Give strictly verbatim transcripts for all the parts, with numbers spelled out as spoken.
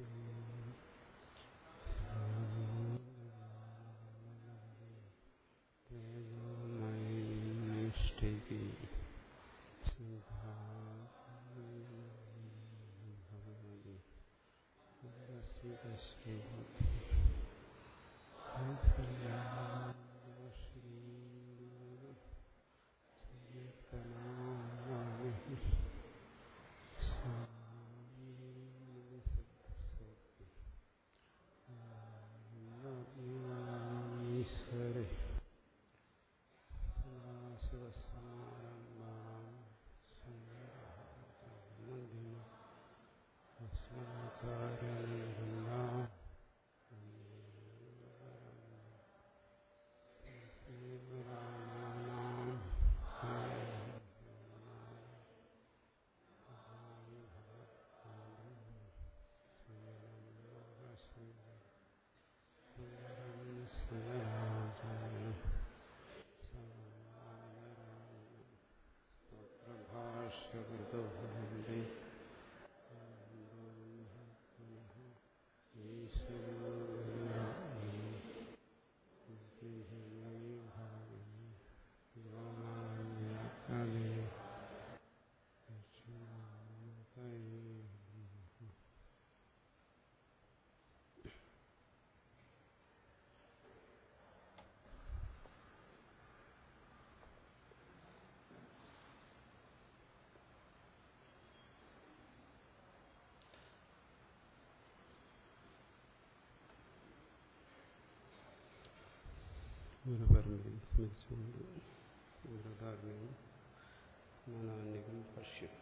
ഗുരുപരമ്പരയെ സ്മരിച്ചുകൊണ്ട് ഗുരുധാരണയും നാനാന്യകം ഭാഷ്യം.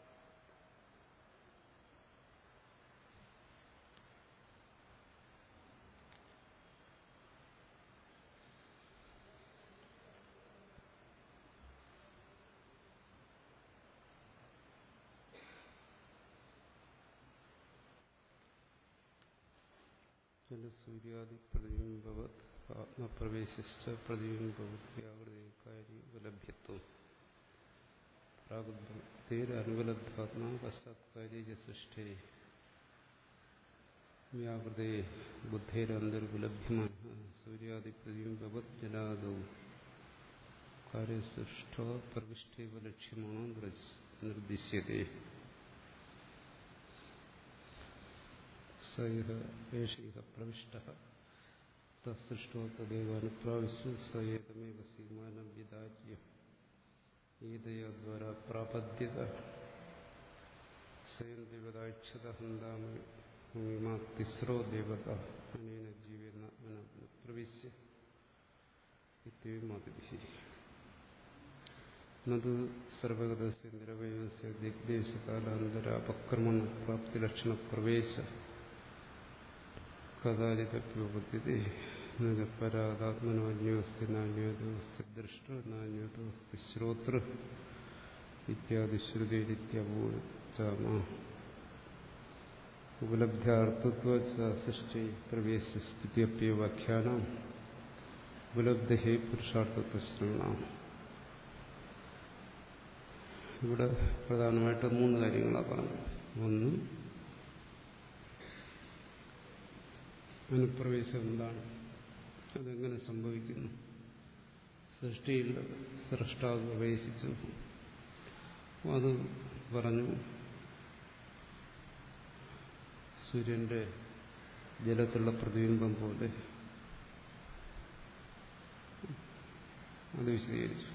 സൂര്യാദി പ്രതിബിംബവത് ആത്മപ്രവേശിച്ച പ്രതിബിംബവത് വ്യാകൃതേകാരി ഉപലഭ്യത്വം പ്രാഗുദ്ധേരനുപലബ്ധാത്മാ പശ്ചാത്കാരി സൃഷ്ടേ വ്യാകൃതേ ബുദ്ധേരന്തർപുലഭ്യമാന സൂര്യാദി പ്രതിബിംബവത് ജലാദൗ കാര്യസൃഷ്ടോ പ്രവിഷ്ടേവ ലക്ഷ്യമാണോ നിർദ്ദിശ്യത്തെ. സേഷ പ്രവിഷ്ട തൃഷ്ടോ തദ്ദേവാനുപ്രാവശ്യ സേതമേവ സീമാനം വിദാജ്യം ഏതയാദ്വാരാ പ്രാപദ്യത സ്വയം ദേവതാക്ഷത ഹന്താമിമാ തിസ്രോ ദേവത അനേന ജീവേന പ്രവിശ്യ ഇത്യമാതിഭിः നതു സർവഗതസ്യ നിരവയവസ്യ ദിഗ്ദേശകാലാന്തരാപക്രമണ പ്രാപ്തിലക്ഷണപ്രവേശ കഥാചിതപ്യോപദ്ധ്യത്തെ പരാതാത്മനോന്യോസ്തി നാന്യോസ്തി ദൃഷ്ട നാന്യോസ്തി ശ്രോതൃ ഇത്യാദി ശ്രുതിരിത്യവോചാമ. ഉപലബ്ധ്യാർത്ഥത്വസൃഷ്ടി പ്രവേശസ്ഥിത്യപ്യവാഖ്യാനം ഉപലബ്ധി പുരുഷാർത്ഥത്വശ്രവണം. ഇവിടെ പ്രധാനമായിട്ട് മൂന്ന് കാര്യങ്ങളാണ് പറഞ്ഞത്. ഒന്ന്, അനുപ്രവേശം എന്താണ്, അതെങ്ങനെ സംഭവിക്കുന്നു. സൃഷ്ടിയിൽ സൃഷ്ടാവ് പ്രവേശിച്ചു, അത് പറഞ്ഞു. സൂര്യന്റെ ജലത്തിലുള്ള പ്രതിബിംബം പോലെ അത് വിശദീകരിച്ചു.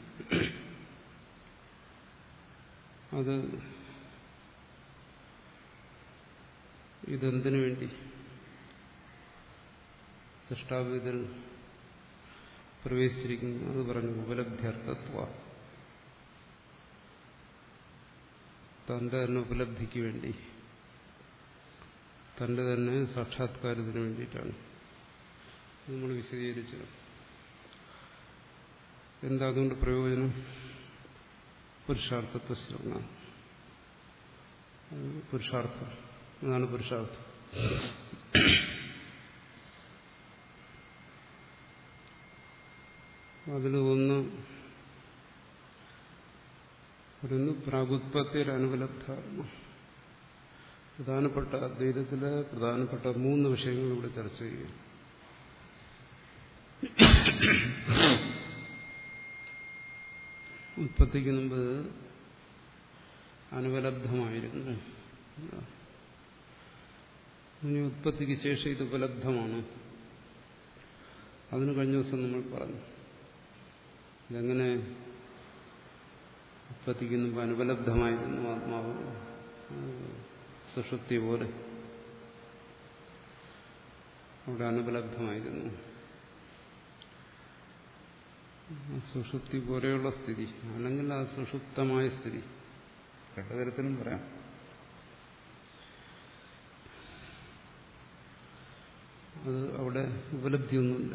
അത് ഇതെന്തിനു വേണ്ടി സൃഷ്ടാവ് ഇതിൽ പ്രവേശിച്ചിരിക്കുന്നു അത് പറഞ്ഞു. ഉപലബ്ധ്യർത്ഥത്വ, തന്റെ തന്നെ ഉപലബ്ധിക്ക് വേണ്ടി, തന്റെ തന്നെ സാക്ഷാത്കാരത്തിന് വേണ്ടിയിട്ടാണ് നമ്മൾ വിശദീകരിച്ചത്. എന്താ അതുകൊണ്ട് പ്രയോജനം? പുരുഷാർത്ഥത്വ ശ്രവണം. പുരുഷാർത്ഥം, അതാണ് പുരുഷാർത്ഥം. അതിൽ ഒന്ന് പറയുന്നു പ്രാഗുത്പത്തിയിൽ അനുപലബ്ധാത്മ. പ്രധാനപ്പെട്ട അദ്വൈതത്തിലെ പ്രധാനപ്പെട്ട മൂന്ന് വിഷയങ്ങൾ ഇവിടെ ചർച്ച ചെയ്യുക. ഉത്പത്തിക്ക് മുമ്പ് അനുപലബ്ധമായിരുന്നു. ഇനി ഉത്പത്തിക്ക് ശേഷം ഇത് ഉപലബ്ധമാണ്. അതിന് കഴിഞ്ഞ ദിവസം നമ്മൾ പറഞ്ഞു. ഇതെങ്ങനെ ഉത്പത്തിക്ക് മുമ്പ് അനുപലബ്ധമായിരുന്നു ആത്മാവ്, സുഷുപ്തി പോലെ അവിടെ അനുപലബ്ധമായിരുന്നു. സുഷുപ്തി പോലെയുള്ള സ്ഥിതി അല്ലെങ്കിൽ ആ സുഷുപ്തമായ സ്ഥിതി രണ്ട് തരത്തിലും പറയാം. അത് അവിടെ ഉപലബ്ധിയൊന്നുമില്ല.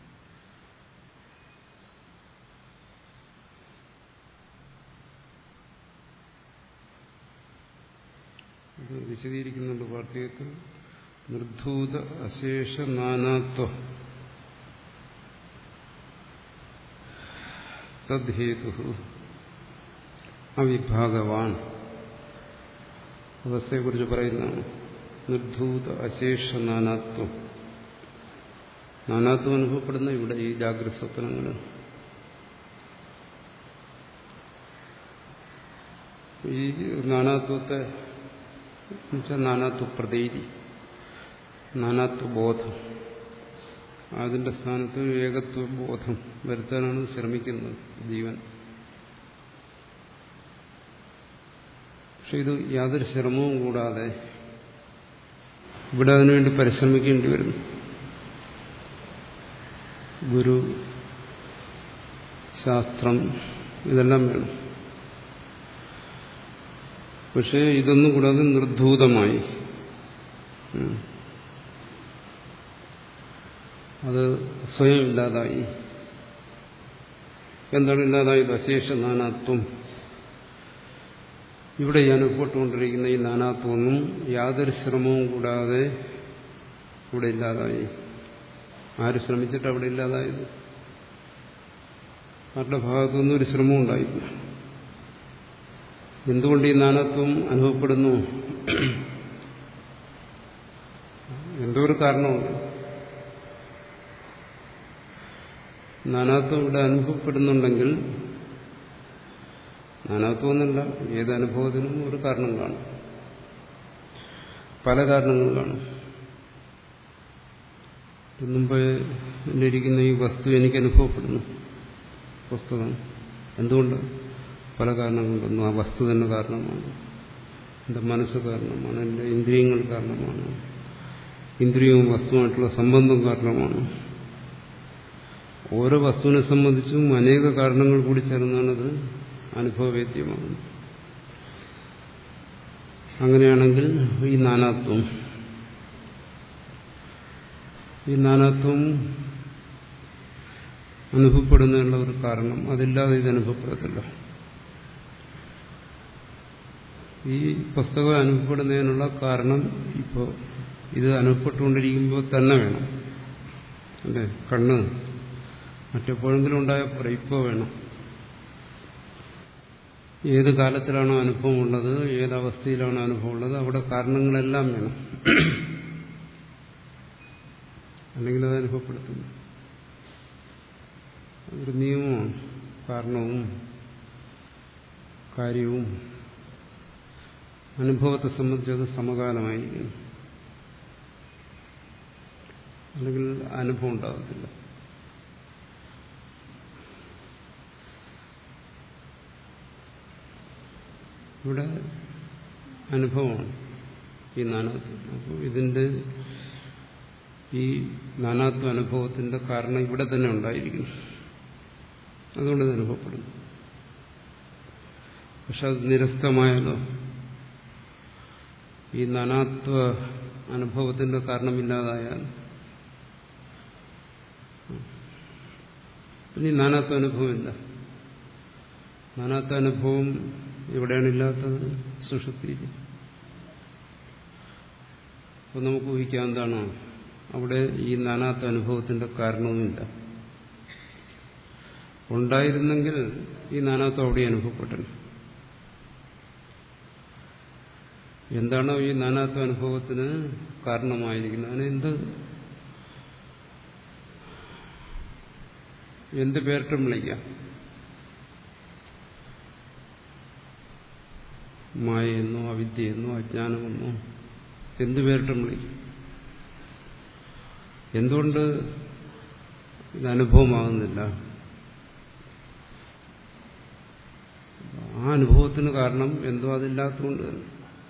അത് വിശദീകരിക്കുന്നുണ്ട് വാർത്തകത്തിൽ. നിർധൂത അശേഷ നാനാത്വ തദ്ഹേതു അവിഭാഗവാൻ അവസ്ഥയെക്കുറിച്ച് പറയുന്നതാണ്. നിർധൂത അശേഷ നാനാത്വം. നാനാത്വം അനുഭവപ്പെടുന്ന ഇവിടെ ഈ ജാഗ്രത സ്വപ്നങ്ങളിൽ. ഈ നാനാത്വത്തെ എന്നുവെച്ചാൽ നാനാത്വ പ്രതീതി, നാനാത്വ ബോധം, അതിന്റെ സ്ഥാനത്ത് ഏകത്വ ബോധം വരുത്താനാണ് ശ്രമിക്കുന്നത് ജീവൻ. പക്ഷെ ഇത് യാതൊരു ശ്രമവും കൂടാതെ ഇവിടെ അതിനുവേണ്ടി പരിശ്രമിക്കേണ്ടി വരുന്നു. ഗുരു, ശാസ്ത്രം, ഇതെല്ലാം വേണം. പക്ഷേ ഇതൊന്നും കൂടാതെ നിർധൂതമായി, അത് സ്വയം ഇല്ലാതായി. എന്താണ് ഇല്ലാതായത്? അശേഷ നാനാത്വം. ഇവിടെ ഈ അനുഭവപ്പെട്ടുകൊണ്ടിരിക്കുന്ന ഈ നാനാത്വമൊന്നും യാതൊരു ശ്രമവും കൂടാതെ ഇവിടെ ഇല്ലാതായി. ആര് ശ്രമിച്ചിട്ട് അവിടെ ഇല്ലാതായത്? അവരുടെ ഭാഗത്തുനിന്നും ഒരു ശ്രമവും ഉണ്ടായില്ല. എന്തുകൊണ്ട് ഈ നാനാത്വം അനുഭവപ്പെടുന്നു? എന്തോ ഒരു കാരണമുണ്ട്. നാനാത്വം ഇവിടെ അനുഭവപ്പെടുന്നുണ്ടെങ്കിൽ, നാനാത്വം എന്നല്ല, ഏത് അനുഭവത്തിനും ഒരു കാരണം കാണും, പല കാരണങ്ങൾ കാണും. മുമ്പ് ഇരിക്കുന്ന ഈ വസ്തു എനിക്ക് അനുഭവപ്പെടുന്നു, പുസ്തകം. എന്തുകൊണ്ട്? പല കാരണം കൊണ്ടൊന്നും. ആ വസ്തു തന്നെ കാരണമാണ്, എൻ്റെ മനസ്സ് കാരണമാണ്, എൻ്റെ ഇന്ദ്രിയങ്ങൾ കാരണമാണ്, ഇന്ദ്രിയവും വസ്തുവായിട്ടുള്ള സംബന്ധം കാരണമാണ്. ഓരോ വസ്തുവിനെ സംബന്ധിച്ചും അനേക കാരണങ്ങൾ കൂടി ചേർന്നാണത് അനുഭവവേദ്യമാകുന്നത്. അങ്ങനെയാണെങ്കിൽ ഈ നാനാത്വം ഈ നാനാത്വം അനുഭവപ്പെടുന്നതിനുള്ള ഒരു കാരണം, അതില്ലാതെ ഇത് അനുഭവപ്പെടത്തില്ല. ഈ പുസ്തകം അനുഭവപ്പെടുന്നതിനുള്ള കാരണം ഇപ്പോൾ ഇത് അനുഭവപ്പെട്ടുകൊണ്ടിരിക്കുമ്പോൾ തന്നെ വേണം. അല്ലേ? കണ്ണ് മറ്റെപ്പോഴെങ്കിലും ഉണ്ടായപ്പോൾ ഇപ്പോൾ വേണം. ഏത് കാലത്തിലാണോ അനുഭവമുള്ളത്, ഏതവസ്ഥയിലാണോ അനുഭവമുള്ളത്, അവിടെ കാരണങ്ങളെല്ലാം വേണം. അല്ലെങ്കിൽ അത് അനുഭവപ്പെടുത്തുന്നു. ഒരു നിയമമാണ്. കാരണവും കാര്യവും അനുഭവത്തെ സംബന്ധിച്ചത് സമകാലമായിരിക്കണം, അല്ലെങ്കിൽ അനുഭവം ഉണ്ടാകത്തില്ല. ഇവിടെ അനുഭവമാണ് ഈ നാനാത്വം. അപ്പോൾ ഇതിന്റെ ഈ നാനാത്വ അനുഭവത്തിന്റെ കാരണം ഇവിടെ തന്നെ ഉണ്ടായിരിക്കുന്നു. അതുകൊണ്ട് ഇത് അനുഭവപ്പെടുന്നു. പക്ഷെ അത് നിരസ്തമായാലോ? ഈ നാനാത്വ അനുഭവത്തിന്റെ കാരണമില്ലാതായാൽ ഇനി നാനാത്വ അനുഭവമില്ല. നാനാത്വ അനുഭവം എവിടെയാണ് ഇല്ലാത്തത്? സുഷുപ്തിയിൽ. അപ്പോൾ നമുക്ക് ഊഹിക്കാം എന്താണ് അവിടെ ഈ നാനാത്വ അനുഭവത്തിന്റെ കാരണവുമില്ല. ഉണ്ടായിരുന്നെങ്കിൽ ഈ നാനാത്വം അവിടെ അനുഭവപ്പെട്ടു. എന്താണോ ഈ നാനാത്വ അനുഭവത്തിന് കാരണമായിരിക്കുന്നത് അതിന് എന്ത് എന്ത് പേരിട്ടും വിളിക്കാം. മായയെന്നോ അവിദ്യയെന്നോ അജ്ഞാനമെന്നോ എന്ത് പേരിട്ടും വിളിക്കും. എന്തുകൊണ്ട് ഇത് അനുഭവമാകുന്നില്ല? ആ അനുഭവത്തിന് കാരണം എന്തോ അതില്ലാത്തതുകൊണ്ട് തന്നെ.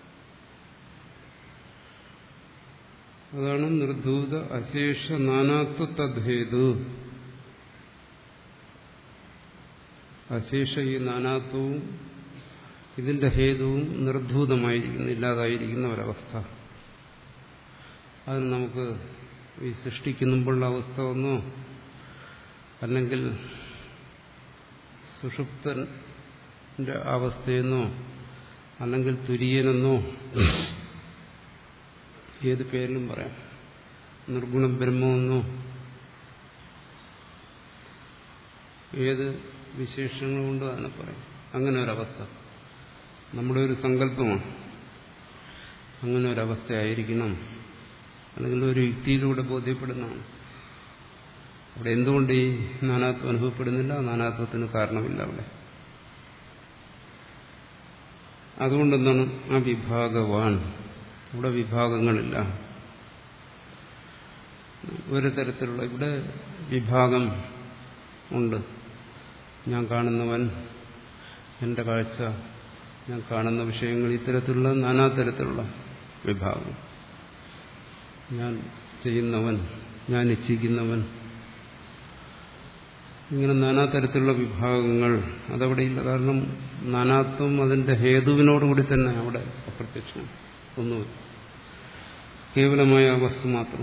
അതാണ് നിർധൂത അശേഷ നാനാത്വ തദ്ഹേതു. അശേഷ ഈ നാനാത്വവും ഇതിന്റെ ഹേതുവും നിർധൂതമായിരിക്കുന്ന ഇല്ലാതായിരിക്കുന്ന ഒരവസ്ഥ. അതിന് നമുക്ക് ഈ സൃഷ്ടിക്കുമ്പോഴുള്ള അവസ്ഥ ഒന്നോ അല്ലെങ്കിൽ സുഷുപ്തന്റെ അവസ്ഥയെന്നോ അല്ലെങ്കിൽ തുര്യനെന്നോ ഏത് പേരിലും പറയാം, നിർഗുണ ബ്രഹ്മമെന്നോ ഏത് വിശേഷങ്ങൾ കൊണ്ട് അതിനെ പറയാം. അങ്ങനെ ഒരവസ്ഥ നമ്മുടെ ഒരു സങ്കല്പമാണ്. അങ്ങനെ ഒരവസ്ഥയായിരിക്കണം, അല്ലെങ്കിൽ ഒരു യുക്തിയിലൂടെ ബോധ്യപ്പെടുന്നതാണ്. അവിടെ എന്തുകൊണ്ട് ഈ നാനാത്വം അനുഭവപ്പെടുന്നില്ല? നാനാത്വത്തിന് കാരണമില്ല അവിടെ. അതുകൊണ്ടെന്താണ് ആ വിഭാഗവാൻ, ഇവിടെ വിഭാഗങ്ങളില്ല. ഒരു തരത്തിലുള്ള ഇവിടെ വിഭാഗം ഉണ്ട്. ഞാൻ കാണുന്നവൻ, എൻ്റെ കാഴ്ച, ഞാൻ കാണുന്ന വിഷയങ്ങൾ, ഇത്തരത്തിലുള്ള നാനാതരത്തിലുള്ള വിഭാഗം. ഞാൻ ചെയ്യുന്നവൻ, ഞാൻ ഇച്ഛിക്കുന്നവൻ, ഇങ്ങനെ നാനാതരത്തിലുള്ള വിഭാഗങ്ങൾ അതവിടെയില്ല. കാരണം നാനാത്വം അതിന്റെ ഹേതുവിനോടുകൂടി തന്നെ അവിടെ അപ്രത്യക്ഷം ഒന്നുമില്ല, കേവലമായ വസ്തു മാത്രം.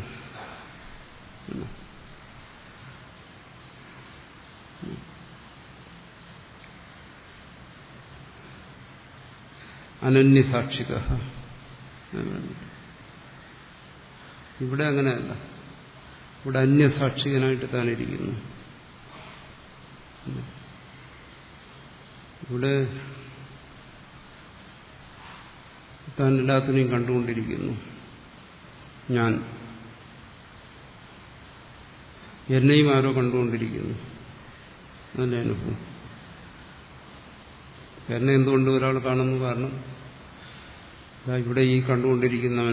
അനന്യസാക്ഷിക. ഇവിടെ അങ്ങനെയല്ല, ഇവിടെ അന്യസാക്ഷികനായിട്ട് താനിരിക്കുന്നു. ഇവിടെ താൻ എല്ലാത്തിനെയും കണ്ടുകൊണ്ടിരിക്കുന്നു. ഞാൻ എന്നെയും ആരോ കണ്ടുകൊണ്ടിരിക്കുന്നു. അതിന്റെ അനുഭവം. എന്നെ എന്തുകൊണ്ട് ഒരാൾ കാണുന്നു? കാരണം ഇവിടെ ഈ കണ്ടുകൊണ്ടിരിക്കുന്നവൻ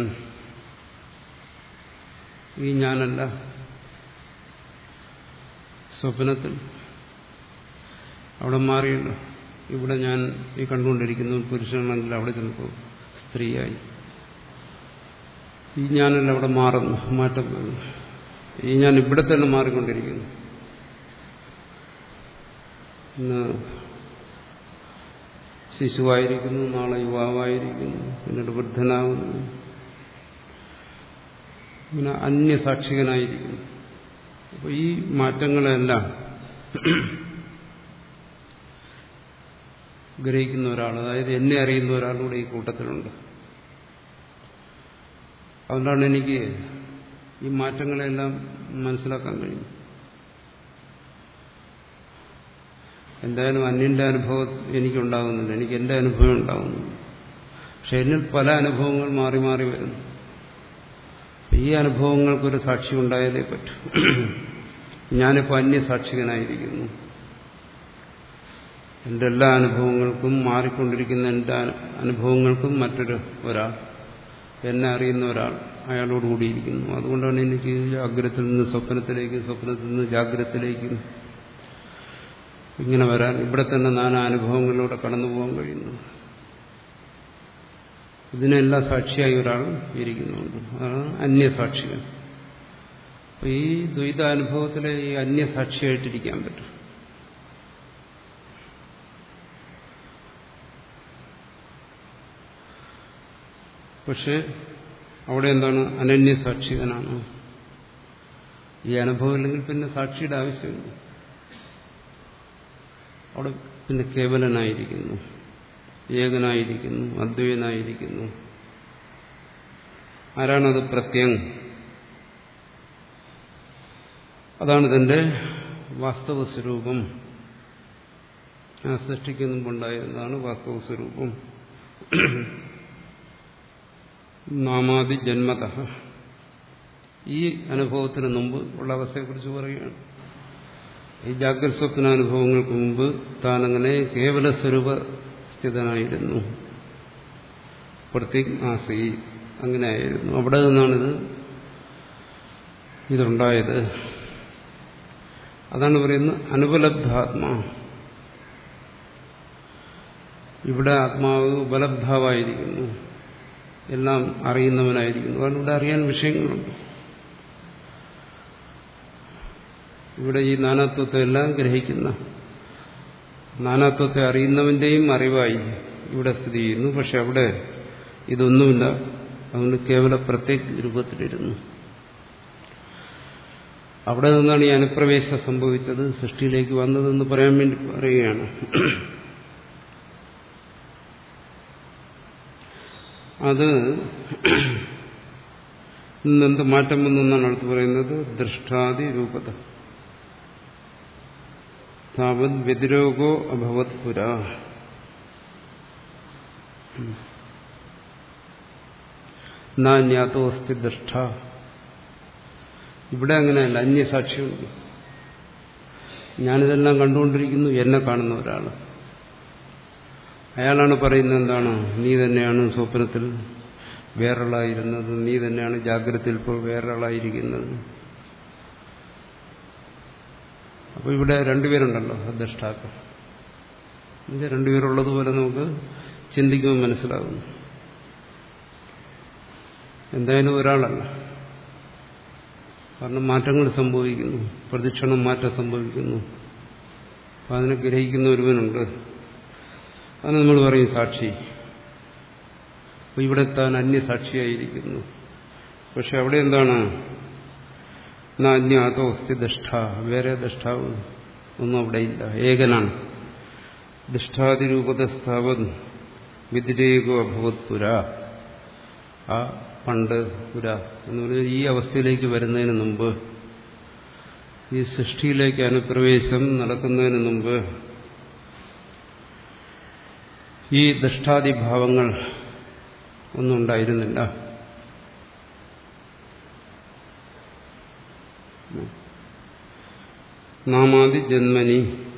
ഈ ഞാനല്ല. സ്വപ്നത്തിൽ അവിടെ മാറിയല്ലോ. ഇവിടെ ഞാൻ ഈ കണ്ടുകൊണ്ടിരിക്കുന്നു പുരുഷനാണെങ്കിൽ അവിടെ ചിലപ്പോൾ സ്ത്രീയായി. ഈ ഞാനല്ല അവിടെ മാറുന്നു, മാറ്റം വരുന്നു. ഈ ഞാൻ ഇവിടെ തന്നെ മാറിക്കൊണ്ടിരിക്കുന്നു. ഇന്ന് ശിശുവായിരിക്കുന്നു, നാളെ യുവാവായിരിക്കുന്നു, പിന്നീട് വൃദ്ധനാകുന്നു. പിന്നെ അന്യസാക്ഷികനായിരിക്കുന്നു. അപ്പോൾ ഈ മാറ്റങ്ങളെല്ലാം ഗ്രഹിക്കുന്ന ഒരാൾ, അതായത് എന്നെ അറിയുന്ന ഒരാളുകൂടെ ഈ കൂട്ടത്തിലുണ്ട്. അതുകൊണ്ടാണ് എനിക്ക് ഈ മാറ്റങ്ങളെല്ലാം മനസ്സിലാക്കാൻ കഴിയും. എന്തായാലും അന്യന്റെ അനുഭവം എനിക്കുണ്ടാകുന്നില്ല, എനിക്ക് എന്റെ അനുഭവം ഉണ്ടാകുന്നില്ല. പക്ഷെ എന്നിൽ പല അനുഭവങ്ങൾ മാറി മാറി വരുന്നു. ഈ അനുഭവങ്ങൾക്കൊരു സാക്ഷി ഉണ്ടായാലേ പറ്റൂ. ഞാനിപ്പോൾ അന്യസാക്ഷികനായിരിക്കുന്നു. എൻ്റെ എല്ലാ അനുഭവങ്ങൾക്കും, മാറിക്കൊണ്ടിരിക്കുന്ന എൻ്റെ അനുഭവങ്ങൾക്കും മറ്റൊരു ഒരാൾ, എന്നെ അറിയുന്ന ഒരാൾ അയാളോട് കൂടിയിരിക്കുന്നു. അതുകൊണ്ടാണ് എനിക്ക് ജാഗ്രതയിൽ നിന്ന് സ്വപ്നത്തിലേക്കും സ്വപ്നത്തിൽ നിന്ന് ജാഗ്രതത്തിലേക്കും ഇങ്ങനെ വരാൻ, ഇവിടെ തന്നെ നാനാ അനുഭവങ്ങളിലൂടെ കടന്നു പോകാൻ കഴിയുന്നു. ഇതിനെല്ലാം സാക്ഷിയായി ഒരാൾ ഇരിക്കുന്നുണ്ട്. അതാണ് അന്യസാക്ഷികൾ. അപ്പൊ ഈ ദ്വൈതാനുഭവത്തിലെ ഈ അന്യസാക്ഷിയായിട്ടിരിക്കാൻ പറ്റും. പക്ഷെ അവിടെ എന്താണ്? അനന്യസാക്ഷികനാണ്. ഈ അനുഭവം ഇല്ലെങ്കിൽ പിന്നെ സാക്ഷിയുടെ ആവശ്യമില്ല. അവിടെ പിന്നെ കേവലനായിരിക്കുന്നു, ഏകനായിരിക്കുന്നു, അദ്വൈതനായിരിക്കുന്നു. ആരാണത്? പ്രത്യങ്. അതാണ് തന്റെ വാസ്തവ സ്വരൂപം. ആ സൃഷ്ടിക്ക് മുമ്പുണ്ടായിരുന്നതാണ് വാസ്തവ സ്വരൂപം. നാമാദി ജന്മത, ഈ അനുഭവത്തിന് മുമ്പ് ഉള്ള അവസ്ഥയെക്കുറിച്ച് പറയുകയാണ്. ഈ ജാഗ്രത സ്വപ്നാനുഭവങ്ങൾക്ക് മുമ്പ് താനങ്ങനെ കേവല സ്വരൂപസ്ഥിതനായിരുന്നു. പ്രത്യേക ആസി അങ്ങനെ ആയിരുന്നു. അവിടെ നിന്നാണിത് ഇതുണ്ടായത്. അതാണ് പറയുന്നത് അനുപലബ്ധാത്മാ. ഇവിടെ ആത്മാവ് ഉപലബ്ധാവായിരിക്കുന്നു, എല്ലാം അറിയുന്നവനായിരിക്കുന്നു. കാരണം ഇവിടെ അറിയാൻ വിഷയങ്ങളുണ്ട്. ഇവിടെ ഈ നാനാത്വത്തെ എല്ലാം ഗ്രഹിക്കുന്ന, നാനാത്വത്തെ അറിയുന്നവന്റെയും അറിവായി ഇവിടെ സ്ഥിതി ചെയ്യുന്നു. പക്ഷെ അവിടെ ഇതൊന്നുമില്ല. അതുകൊണ്ട് കേവല പ്രത്യേക രൂപത്തിലിരുന്നു. അവിടെ നിന്നാണ് ഈ അനുപ്രവേശം സംഭവിച്ചത്, സൃഷ്ടിയിലേക്ക് വന്നതെന്ന് പറയാൻ വേണ്ടി പറയുകയാണ്. അത് ഇന്നെന്ത് മാറ്റം വന്നെന്നാണ് അടുത്ത് പറയുന്നത്. ദൃഷ്ടാദി രൂപത താവത് വ്യതിരോഗോ അഭവത് പുര. നാന്യാതോ അസ്തി ദൃഷ്ട. ഇവിടെ അങ്ങനെയല്ല, അന്യസാക്ഷിയുണ്ട്. ഞാനിതെല്ലാം കണ്ടുകൊണ്ടിരിക്കുന്നു, എന്നെ കാണുന്ന ഒരാൾ, അയാളാണ് പറയുന്നത് എന്താണ്, നീ തന്നെയാണ് സ്വപ്നത്തിൽ വേറൊരാളായിരുന്നത്, നീ തന്നെയാണ് ജാഗ്രതയിൽ ഇപ്പോൾ വേറൊരാളായിരിക്കുന്നത്. അപ്പോൾ ഇവിടെ രണ്ടുപേരുണ്ടല്ലോ ദ്രഷ്ടാക്കൾ. ഇത് രണ്ടുപേരുള്ളതുപോലെ നമുക്ക് ചിന്തിക്കുമ്പോൾ മനസ്സിലാകുന്നു. എന്തായാലും ഒരാളല്ല, കാരണം മാറ്റങ്ങൾ സംഭവിക്കുന്നു, പ്രതിക്ഷണം മാറ്റം സംഭവിക്കുന്നു. അപ്പം അതിനെ ഗ്രഹിക്കുന്ന ഒരുവനുണ്ട്, അതിന് നമ്മൾ പറയും സാക്ഷി. അപ്പോൾ ഇവിടെ താൻ അന്യസാക്ഷിയായിരിക്കുന്നു. പക്ഷെ അവിടെ എന്താണ്, നാന്യാതോ അസ്തി ദൃഷ്ട, വേറെ ദൃഷ്ടാവ് ഒന്നും അവിടെ ഇല്ല, ഏകനാണ്. ദൃഷ്ടാതിരൂപതസ്ഥാവൻ വ്യതിരേകോ അഭവത് പുര. ആ പണ്ട് പുര എന്ന് പറഞ്ഞാൽ ഈ അവസ്ഥയിലേക്ക് വരുന്നതിന് മുമ്പ്, ഈ സൃഷ്ടിയിലേക്ക് അനുപ്രവേശം നടക്കുന്നതിന് മുമ്പ് ഈ ദൃഷ്ടാദിഭാവങ്ങൾ ഒന്നും ഉണ്ടായിരുന്നില്ല. നാമാദി ജന്മനി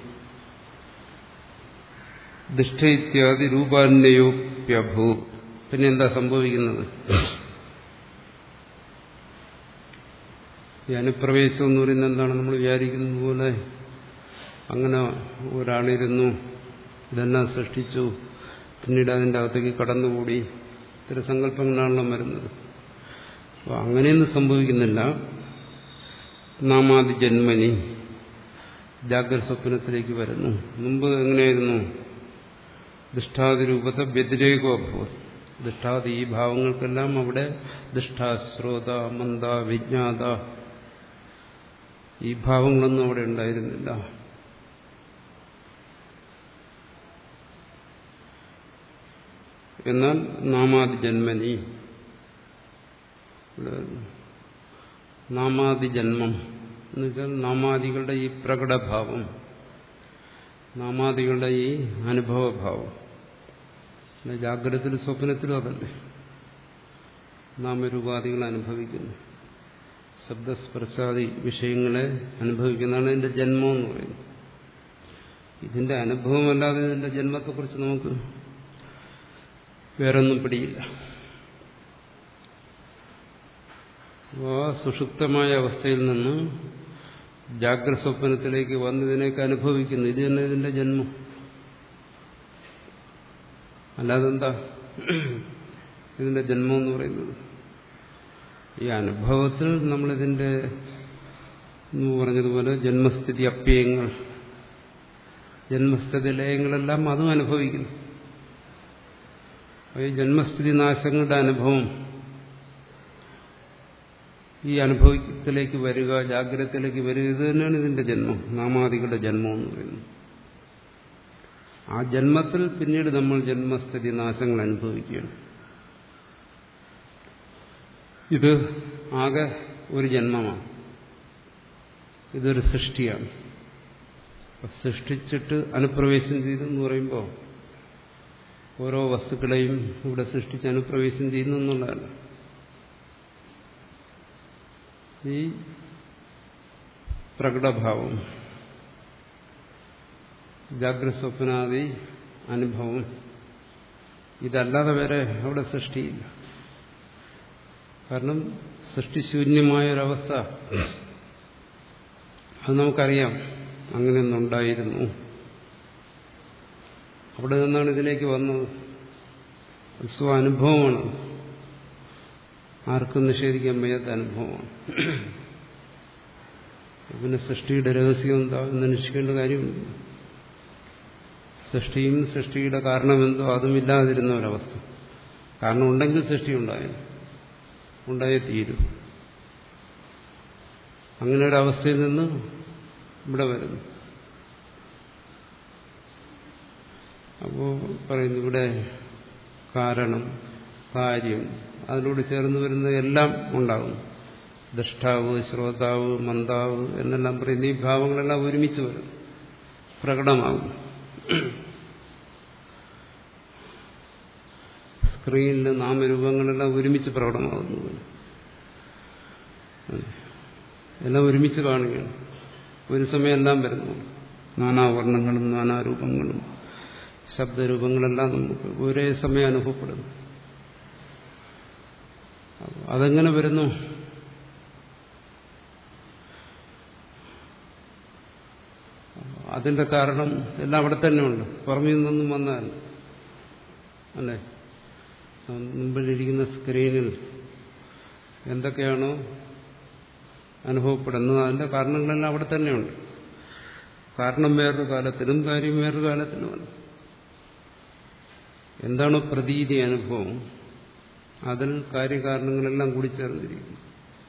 ദൃഷ്ട ഇത്യാദി രൂപാന്വയോപ്യഭൂ. പിന്നെ എന്താ സംഭവിക്കുന്നത്? ഈ അനുപ്രവേശം എന്ന് പറയുന്നത് എന്താണ്? നമ്മൾ വിചാരിക്കുന്നത് പോലെ അങ്ങനെ ഒരാളിരുന്നു, ഇതെല്ലാം സൃഷ്ടിച്ചു, പിന്നീട് അതിൻ്റെ അകത്തേക്ക് കടന്നുകൂടി, ഇത്തരം സങ്കല്പങ്ങളാണല്ലോ വരുന്നത്. അപ്പോൾ അങ്ങനെയൊന്നും സംഭവിക്കുന്നില്ല. നാമാദി ജന്മനി ജാഗ്രത സ്വപ്നത്തിലേക്ക് വരുന്നു. മുമ്പ് എങ്ങനെയായിരുന്നു? ദൃഷ്ടാതിരൂപത വ്യതിരേകോ അഭവത്. ദൃഷ്ടാദി ഈ ഭാവങ്ങൾക്കെല്ലാം അവിടെ ദൃഷ്ട, ശ്രോത, മന്ദ, വിജ്ഞാത ഈ ഭാവങ്ങളൊന്നും അവിടെ ഉണ്ടായിരുന്നില്ല. എന്നാൽ നാമാദി ജന്മനി, നാമാദി ജന്മം എന്ന് വെച്ചാൽ നാമാദികളുടെ ഈ പ്രകടഭാവം, നാമാദികളുടെ ഈ അനുഭവഭാവം. ജാഗ്രതത്തിലും സ്വപ്നത്തിലും അതല്ലേ, നാമരൂപാദികൾ അനുഭവിക്കുന്നു, ശബ്ദസ്പർശാദി വിഷയങ്ങളെ അനുഭവിക്കുന്നതാണ് ഇതിന്റെ ജന്മം എന്ന് പറയുന്നത്. ഇതിന്റെ അനുഭവമല്ലാതെ ഇതിന്റെ ജന്മത്തെക്കുറിച്ച് നമുക്ക് വേറൊന്നും പിടിയില്ല. ആ സുഷുപ്തമായ അവസ്ഥയിൽ നിന്ന് ജാഗ്രത സ്വപ്നത്തിലേക്ക് വന്ന് ഇതിനെയൊക്കെ അനുഭവിക്കുന്നു. ഇത് തന്നെ ഇതിന്റെ ജന്മം. അല്ലാതെന്താ ഇതിന്റെ ജന്മം എന്ന് പറയുന്നത്? ഈ അനുഭവത്തിൽ നമ്മളിതിന്റെ എന്ന് പറഞ്ഞതുപോലെ ജന്മസ്ഥിതി അപ്യയങ്ങൾ, ജന്മസ്ഥിതി ലയങ്ങളെല്ലാം അതും അനുഭവിക്കുന്നു. ഈ ജന്മസ്ഥിതി നാശങ്ങളുടെ അനുഭവം, ഈ അനുഭവത്തിലേക്ക് വരിക, ജാഗ്രതത്തിലേക്ക് വരിക, ഇത് തന്നെയാണ് ഇതിന്റെ ജന്മം, നാമാദികളുടെ ജന്മം എന്ന് പറയുന്നത്. ആ ജന്മത്തിൽ പിന്നീട് നമ്മൾ ജന്മസ്ഥിതി നാശങ്ങൾ അനുഭവിക്കുകയാണ്. ഇത് ആകെ ഒരു ജന്മമാണ്, ഇതൊരു സൃഷ്ടിയാണ്. സൃഷ്ടിച്ചിട്ട് അനുപ്രവേശം ചെയ്തെന്ന് പറയുമ്പോൾ ഓരോ വസ്തുക്കളെയും ഇവിടെ സൃഷ്ടിച്ച് അനുപ്രവേശം ചെയ്യുന്നു എന്നുള്ളതല്ല. ഈ പ്രകടഭാവം, ജാഗ്രത സ്വപ്നാദി അനുഭവം, ഇതല്ലാതെ വേറെ അവിടെ സൃഷ്ടിയില്ല. കാരണം സൃഷ്ടിശൂന്യമായൊരവസ്ഥ അത് നമുക്കറിയാം, അങ്ങനെയൊന്നുണ്ടായിരുന്നു. അവിടെ നിന്നാണ് ഇതിലേക്ക് വന്നത്. സ്വ അനുഭവമാണ്, ആർക്കും നിഷേധിക്കാൻ വയ്യാത്ത അനുഭവമാണ്. പിന്നെ സൃഷ്ടിയുടെ രഹസ്യം എന്താ എന്ന് അന്വേഷിക്കേണ്ട കാര്യമില്ല. സൃഷ്ടിയും സൃഷ്ടിയുടെ കാരണമെന്തോ അതും ഇല്ലാതിരുന്ന ഒരവസ്ഥ. കാരണം ഉണ്ടെങ്കിൽ സൃഷ്ടി ഉണ്ടായി ഉണ്ടായേ തീരും. അങ്ങനെ ഒരവസ്ഥയിൽ നിന്ന് ഇവിടെ വരുന്നു. അപ്പോൾ പറയുന്നു ഇവിടെ കാരണം, കാര്യം, അതിലൂടെ ചേർന്ന് വരുന്ന എല്ലാം ഉണ്ടാകും. ദൃഷ്ടാവ്, ശ്രോതാവ്, മന്ദാവ് എന്നെല്ലാം പറയുന്ന ഈ ഭാവങ്ങളെല്ലാം ഒരുമിച്ച് വരും, പ്രകടമാകും. സ്ക്രീനിൽ നാമരൂപങ്ങളെല്ലാം ഒരുമിച്ച് പ്രകടമാകുന്നു, എല്ലാം ഒരുമിച്ച് കാണുകയാണ്. ഒരു സമയം എല്ലാം വരുന്നു, നാനാവർണ്ണങ്ങളും നാനാരൂപങ്ങളും ശബ്ദരൂപങ്ങളെല്ലാം നമുക്ക് ഒരേ സമയം അനുഭവപ്പെടുന്നു. അതെങ്ങനെ വരുന്നു? അതിന്റെ കാരണം എല്ലാം അവിടെ തന്നെ ഉണ്ട്, പുറമേ നിന്നൊന്നും വന്നതല്ല. അല്ലേ? മുമ്പിലിരിക്കുന്ന സ്ക്രീനിൽ എന്തൊക്കെയാണോ അനുഭവപ്പെടുന്നത് അതിന്റെ കാരണങ്ങളെല്ലാം അവിടെ തന്നെയുണ്ട്. കാരണം വേറൊരു കാലത്തിലും കാര്യം വേറൊരു കാലത്തിലുമല്ല. എന്താണോ പ്രതീതി അനുഭവം, അതിൽ കാര്യകാരണങ്ങളെല്ലാം കൂടി ചേർന്നിരിക്കുന്നു.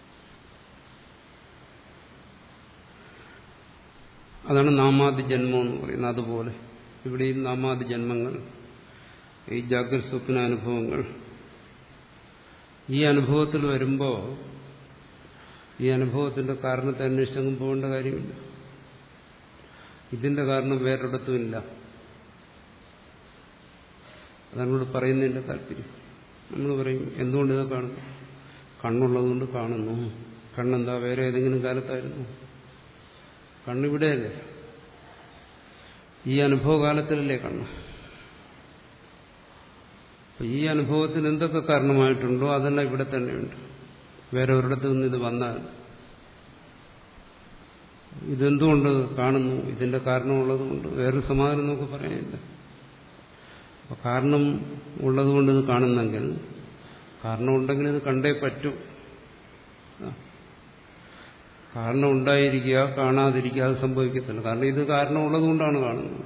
അതാണ് നാമാദി ജന്മം എന്ന് പറയുന്നത്. അതുപോലെ ഇവിടെയും നാമാദി ജന്മങ്ങൾ, ഈ ജാഗ്രത സ്വപ്ന അനുഭവങ്ങൾ, ഈ അനുഭവത്തിൽ വരുമ്പോൾ ഈ അനുഭവത്തിന്റെ കാരണത്തെ അന്വേഷിച്ചങ്ങും പോകേണ്ട കാര്യമില്ല. ഇതിന്റെ കാരണം വേറൊരിടത്തുമില്ല. അതാണ് ഇവിടെ പറയുന്നതിന്റെ താല്പര്യം. നമ്മൾ പറയും എന്തുകൊണ്ട് ഇത് കാണുന്നു? കണ്ണുള്ളതുകൊണ്ട് കാണുന്നു. കണ്ണെന്താ വേറെ ഏതെങ്കിലും കാലത്തായിരുന്നു? കണ്ണിവിടെയല്ലേ, ഈ അനുഭവകാലത്തിലല്ലേ കണ്ണ്. ഈ അനുഭവത്തിന് എന്തൊക്കെ കാരണമായിട്ടുണ്ടോ അതെല്ലാം ഇവിടെ തന്നെയുണ്ട്. വേറെ ഒരിടത്തു നിന്ന് ഇത് വന്നാൽ ഇതെന്തുകൊണ്ട് കാണുന്നു? ഇതിന്റെ കാരണമുള്ളതുകൊണ്ട്. വേറൊരു സമാധാനം നമുക്ക് പറയാനില്ല. അപ്പൊ കാരണം ഉള്ളതുകൊണ്ട് ഇത് കാണുന്നെങ്കിൽ, കാരണം ഉണ്ടെങ്കിൽ ഇത് കണ്ടേ പറ്റൂ. കാരണം ഉണ്ടായിരിക്കുക, കാണാതിരിക്കുക, അത് സംഭവിക്കത്തില്ല. കാരണം ഇത് കാരണം ഉള്ളതുകൊണ്ടാണ് കാണുന്നത്.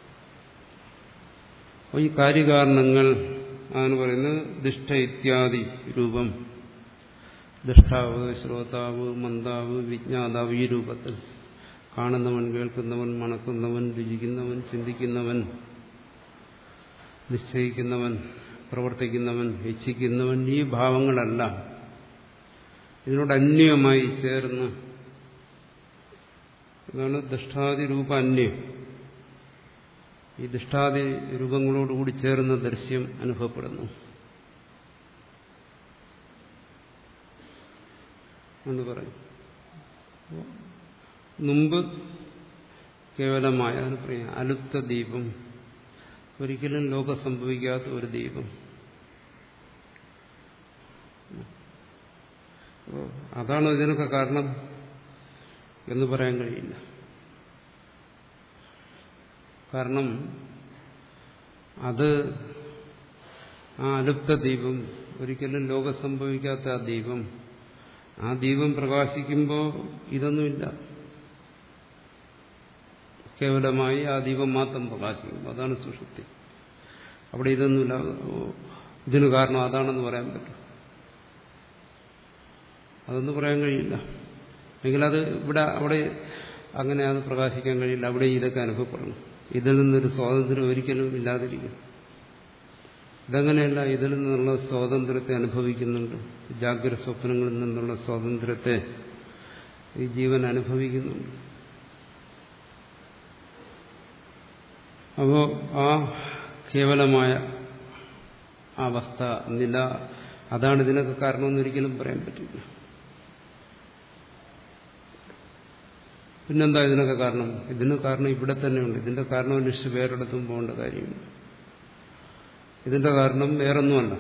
അപ്പോൾ ഈ കാര്യകാരണങ്ങൾ ആണ് പറയുന്നത് ദിഷ്ട ഇത്യാദി രൂപം. ദൃഷ്ടാവ്, ശ്രോതാവ്, മന്ദാവ്, വിജ്ഞാതാവ്, ഈ രൂപത്തിൽ കാണുന്നവൻ, കേൾക്കുന്നവൻ, മണക്കുന്നവൻ, രുചിക്കുന്നവൻ, ചിന്തിക്കുന്നവൻ, നിശ്ചയിക്കുന്നവൻ, പ്രവർത്തിക്കുന്നവൻ, ഇച്ഛിക്കുന്നവൻ, ഈ ഭാവങ്ങളെല്ലാം ഇതിനോട് അന്യമായി ചേർന്ന്, ഇതാണ് ദൃഷ്ടാദി രൂപ അന്യം. ഈ ദൃഷ്ടാദി രൂപങ്ങളോടുകൂടി ചേർന്ന ദൃശ്യം അനുഭവപ്പെടുന്നു എന്ന് പറയും. മുമ്പ് കേവലമായ പറയാം അലുപ്ത ദീപം, ഒരിക്കലും ലോകം സംഭവിക്കാത്ത ഒരു ദീപം. അതാണോ ഇതിനൊക്കെ കാരണം എന്ന് പറയാൻ കഴിയില്ല. കാരണം അത് ആ അലുപ്ത ദീപം, ഒരിക്കലും ലോകം സംഭവിക്കാത്ത ആ ദീപം, ആ ദീപം പ്രകാശിക്കുമ്പോൾ ഇതൊന്നുമില്ല. കേവലമായി ആ ദീപം മാത്രം പ്രകാശിക്കും. അതാണ് സുഷുപ്തി. അവിടെ ഇതൊന്നുമില്ല. ഇതിന് കാരണം അതാണെന്ന് പറയാൻ പറ്റും? അതൊന്നും പറയാൻ കഴിയില്ല. എങ്കിലത് ഇവിടെ അവിടെ അങ്ങനെ അത് പ്രകാശിക്കാൻ കഴിയില്ല. അവിടെ ഇതൊക്കെ അനുഭവപ്പെടണം. ഇതിൽ നിന്നൊരു സ്വാതന്ത്ര്യം ഒരിക്കലും ഇല്ലാതിരിക്കും. ഇതങ്ങനെയല്ല. ഇതിൽ നിന്നുള്ള സ്വാതന്ത്ര്യത്തെ അനുഭവിക്കുന്നുണ്ട്. ജാഗ്രത സ്വപ്നങ്ങളിൽ നിന്നുള്ള സ്വാതന്ത്ര്യത്തെ ഈ ജീവൻ അനുഭവിക്കുന്നുണ്ട്. അപ്പോൾ ആ കേവലമായ അവസ്ഥ, നില, അതാണ് ഇതിനൊക്കെ കാരണമെന്ന് ഒരിക്കലും പറയാൻ പറ്റില്ല. പിന്നെന്താ ഇതിനൊക്കെ കാരണം? ഇതിന് കാരണം ഇവിടെ തന്നെയുണ്ട്. ഇതിന്റെ കാരണം അന്വേഷിച്ച് വേറെടുത്തും പോകേണ്ട കാര്യമില്ല. ഇതിന്റെ കാരണം വേറൊന്നുമല്ല.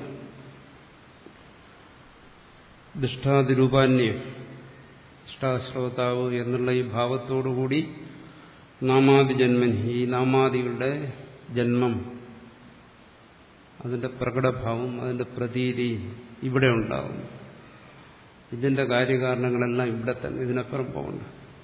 ദൃഷ്ടാതിരൂപാന്യം, ദൃഷ്ടാശ്രോതാവ് എന്നുള്ള ഈ ഭാവത്തോടുകൂടി നാമാദി ജന്മൻ, ഈ നാമാദികളുടെ ജന്മം, അതിന്റെ പ്രകടഭാവം, അതിന്റെ പ്രതീതി ഇവിടെ ഉണ്ടാകും. ഇതിന്റെ കാര്യകാരണങ്ങളെല്ലാം ഇവിടെ തന്നെ, ഇതിനപ്പുറം പോകണ്ട.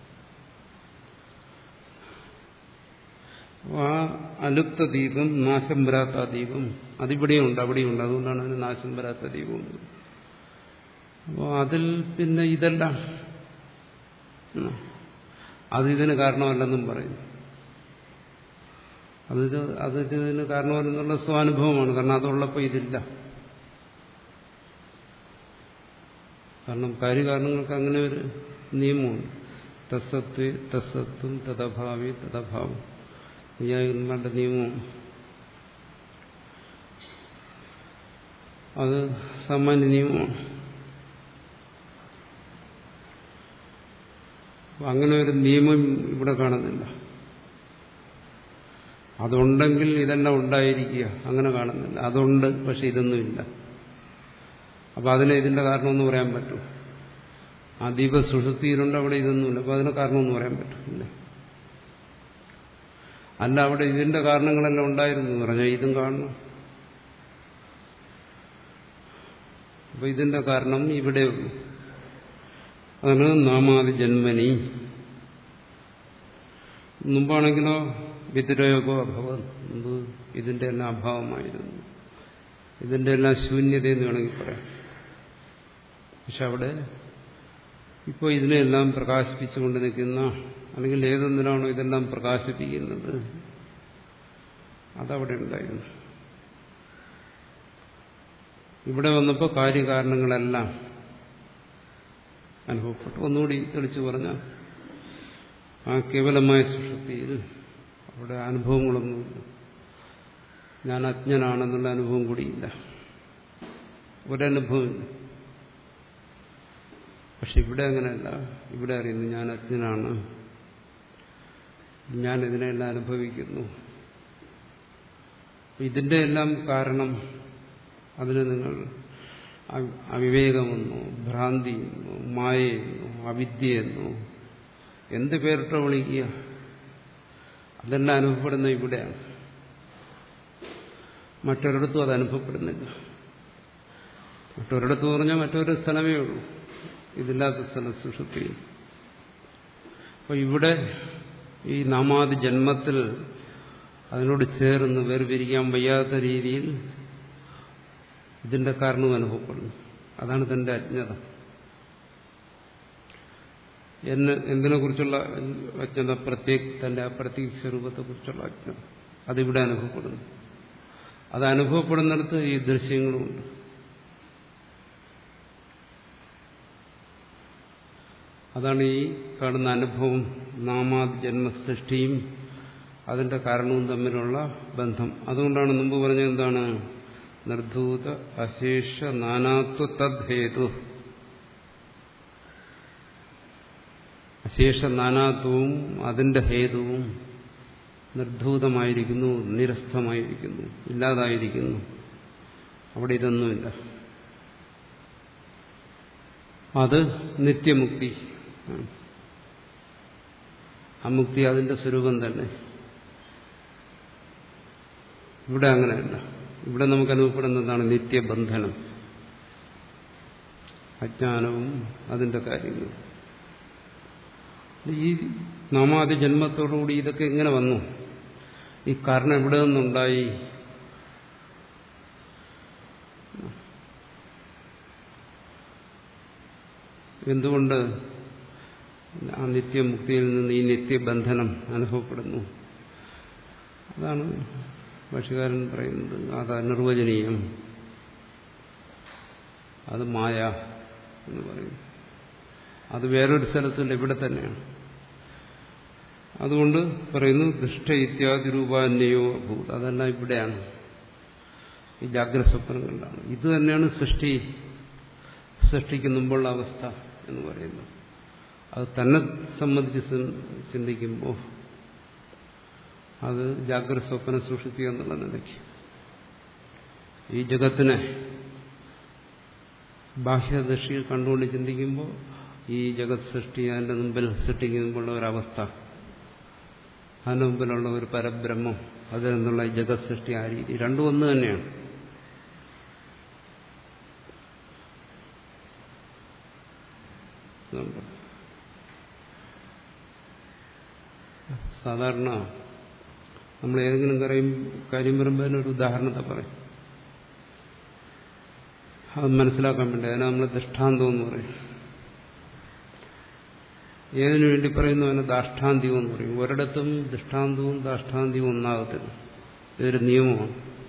ആ അലുപ്ത ദീപം, നാശം വരാത്ത ദീപം, അതിവിടെയുണ്ട്, അവിടെയുണ്ട്. അതുകൊണ്ടാണ് അതിന് നാശം വരാത്ത ദീപം. അപ്പോൾ അതിൽ പിന്നെ ഇതെല്ലാം അതിതിന് കാരണമല്ലെന്നും പറയുന്നു. അത് അത് ഇതിന് കാരണമല്ലെന്നുള്ള സ്വാനുഭവമാണ്. കാരണം അതുള്ളപ്പോൾ ഇതില്ല. കാരണം കാര്യകാരണങ്ങൾക്ക് അങ്ങനെ ഒരു നിയമമുണ്ട്. തസ്സത്വേ തസ്സത്വം തദഭാവേ തദഭാവം, നൈയായികന്മാരുടെ നിയമം. അത് സാമാന്യ നിയമമാണ്. അങ്ങനെ ഒരു നിയമം ഇവിടെ കാണുന്നില്ല. അതുണ്ടെങ്കിൽ ഇതെല്ലാം ഉണ്ടായിരിക്കുക, അങ്ങനെ കാണുന്നില്ല. അതുണ്ട്, പക്ഷെ ഇതൊന്നുമില്ല. അപ്പൊ അതിനെ ഇതിന്റെ കാരണമെന്ന് പറയാൻ പറ്റും. ആ ദീപ സുഷുപ്തിയിലുണ്ട്, അവിടെ ഇതൊന്നുമില്ല. അപ്പൊ അതിന് കാരണമെന്ന് പറയാൻ പറ്റില്ല. അല്ല, അവിടെ ഇതിന്റെ കാരണങ്ങളെല്ലാം ഉണ്ടായിരുന്നു എന്ന് പറഞ്ഞാൽ ഇതും കാണണം. അപ്പൊ ഇതിന്റെ കാരണം ഇവിടെയുള്ളൂ. അതാണ് നാമാദി ജന്മനി. മുമ്പാണെങ്കിലോ വിദ്രയോഗോ അഭവം, മുമ്പ് ഇതിന്റെ എല്ലാം അഭാവമായിരുന്നു, ഇതിന്റെ എല്ലാം ശൂന്യതയെന്ന് വേണമെങ്കിൽ പറയാം. പക്ഷെ അവിടെ ഇപ്പോൾ ഇതിനെല്ലാം പ്രകാശിപ്പിച്ചുകൊണ്ട് നിൽക്കുന്ന, അല്ലെങ്കിൽ ഏതൊന്നിനാണോ ഇതെല്ലാം പ്രകാശിപ്പിക്കുന്നത്, അതവിടെ ഉണ്ടായിരുന്നു. ഇവിടെ വന്നപ്പോൾ കാര്യകാരണങ്ങളെല്ലാം അനുഭവപ്പെട്ടു. ഒന്നുകൂടി തെളിച്ചു പറഞ്ഞാൽ, ആ കേവലമായ സുഷുപ്തിയിൽ അവിടെ അനുഭവങ്ങളൊന്നുമില്ല. ഞാൻ അജ്ഞനാണെന്നുള്ള അനുഭവം കൂടിയില്ല, ഒരനുഭവമില്ല. പക്ഷെ ഇവിടെ അങ്ങനെയല്ല. ഇവിടെ അറിയുന്നു ഞാൻ അജ്ഞനാണ്, ഞാൻ ഇതിനെല്ലാം അനുഭവിക്കുന്നു. ഇതിന്റെ എല്ലാം കാരണം അതിന് നിങ്ങൾ അവിവേകമെന്നോ ഭ്രാന്തിയെന്നോ മായയെന്നോ അവിദ്യയെന്നോ എന്ത് പേരിട്ടോ വിളിക്കുക, അതെല്ലാം അനുഭവപ്പെടുന്ന ഇവിടെയാണ്. മറ്റൊരിടത്തും അത് അനുഭവപ്പെടുന്നില്ല. മറ്റൊരിടത്ത് പറഞ്ഞാൽ മറ്റൊരു സ്ഥലമേ ഉള്ളൂ, ഇതില്ലാത്ത സ്ഥലം സുഷുപ്തിയിൽ. അപ്പൊ ഇവിടെ ഈ നാമാദി ജന്മത്തിൽ അതിനോട് ചേർന്ന് വേർപിരിക്കാൻ വയ്യാത്ത രീതിയിൽ ഇതിന്റെ കാരണവും അനുഭവപ്പെടുന്നു. അതാണ് തന്റെ അജ്ഞത. എന്ന് എന്തിനെ കുറിച്ചുള്ള അജ്ഞത? പ്രത്യേക തന്റെ ആ പ്രത്യേക സ്വരൂപത്തെ കുറിച്ചുള്ള അജ്ഞത. അതിവിടെ അനുഭവപ്പെടുന്നു. അത് അനുഭവപ്പെടുന്നിടത്ത് ഈ ദൃശ്യങ്ങളുമുണ്ട്. അതാണ് ഈ കാണുന്ന അനുഭവം, നാമാദി ജന്മസൃഷ്ടിയും അതിന്റെ കാരണവും തമ്മിലുള്ള ബന്ധം. അതുകൊണ്ടാണ് മുമ്പ് പറഞ്ഞത് എന്താണ്? നിർധൂത അശേഷ നാനാത്വ തദ്ഹേതു. അശേഷ നാനാത്വവും അതിന്റെ ഹേതുവും നിർധൂതമായിരിക്കുന്നു, നിരസ്ഥമായിരിക്കുന്നു, ഇല്ലാതായിരിക്കുന്നു. അവിടെ ഇതൊന്നുമില്ല. അത് നിത്യമുക്തി. ആ മുക്തി അതിന്റെ സ്വരൂപം തന്നെ. ഇവിടെ അങ്ങനെയല്ല. ഇവിടെ നമുക്ക് അനുഭവപ്പെടുന്നതാണ് നിത്യബന്ധനം, അജ്ഞാനവും അതിന്റെ കാര്യങ്ങളും. ഈ നാമാദി ജന്മത്തോടുകൂടി ഇതൊക്കെ എങ്ങനെ വന്നു? ഈ കാരണം എവിടെ നിന്നുണ്ടായി? എന്തുകൊണ്ട് ആ നിത്യമുക്തിയിൽ നിന്ന് ഈ നിത്യബന്ധനം അനുഭവപ്പെടുന്നു? അതാണ് ഭാഷ്യകാരൻ പറയുന്നത്. അത് അനിർവചനീയം, അത് മായ എന്ന് പറയുന്നു. അത് വേറൊരു സ്ഥലത്തില്ല, ഇവിടെ തന്നെയാണ്. അതുകൊണ്ട് പറയുന്നു ദുഷ്ട ഇത്യാദി രൂപാന്യോ അഭൂത്. അതെല്ലാം ഇവിടെയാണ്, ഈ ജാഗ്രത സ്വപ്നങ്ങളിലാണ്. ഇത് തന്നെയാണ് സൃഷ്ടി, സൃഷ്ടിക്ക് മുമ്പുള്ള അവസ്ഥ എന്ന് പറയുന്നത്. അത് തന്നെ സംബന്ധിച്ച് ചിന്തിക്കുമ്പോൾ അത് ജാഗ്രത സ്വപ്നം സൂക്ഷിക്കുക എന്നുള്ള നിലയ്ക്ക് ഈ ജഗത്തിനെ ബാഹ്യദൃഷ്ടിയിൽ കണ്ടുകൊണ്ട് ചിന്തിക്കുമ്പോൾ ഈ ജഗത് സൃഷ്ടി അതിൻ്റെ മുമ്പിൽ സൃഷ്ടിക്കുമ്പോഴുള്ള ഒരവസ്ഥ, അതിന് മുമ്പിലുള്ള ഒരു പരബ്രഹ്മം, അതിൽ നിന്നുള്ള ജഗത് സൃഷ്ടി ആ രീതി രണ്ടും ഒന്ന് തന്നെയാണ്. സാധാരണ നമ്മൾ ഏതെങ്കിലും കാര്യം കാര്യം വരുമ്പോൾ അതിനൊരു ഉദാഹരണത്തെ പറയും. അത് മനസ്സിലാക്കാൻ വേണ്ടി അതിനെ നമ്മൾ ദൃഷ്ടാന്തം എന്ന് പറയും. ഏതിനു വേണ്ടി പറയുന്നു അതിനെ ദാഷ്ടാന്തികം എന്ന് പറയും. ഒരിടത്തും ദൃഷ്ടാന്തവും ദാഷ്ടാന്തികവും ഒന്നാകത്തില്ല. ഇതൊരു നിയമമാണ്.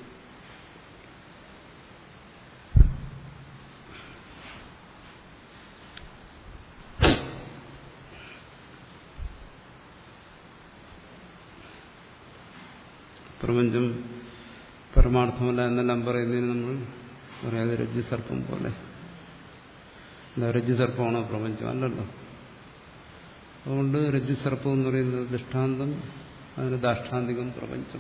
പ്രപഞ്ചം പരമാർത്ഥമല്ല എന്നെല്ലാം പറയുന്നതിന് നമ്മൾ പറയാതെ രജ്ജു സർപ്പം പോലെ. എന്താ രജ്ജു സർപ്പമാണോ പ്രപഞ്ചം? അല്ലല്ലോ. അതുകൊണ്ട് രജ്ജു സർപ്പം എന്ന് പറയുന്നത് ദൃഷ്ടാന്തം, അതിന് ദാഷ്ടാന്തികം പ്രപഞ്ചം.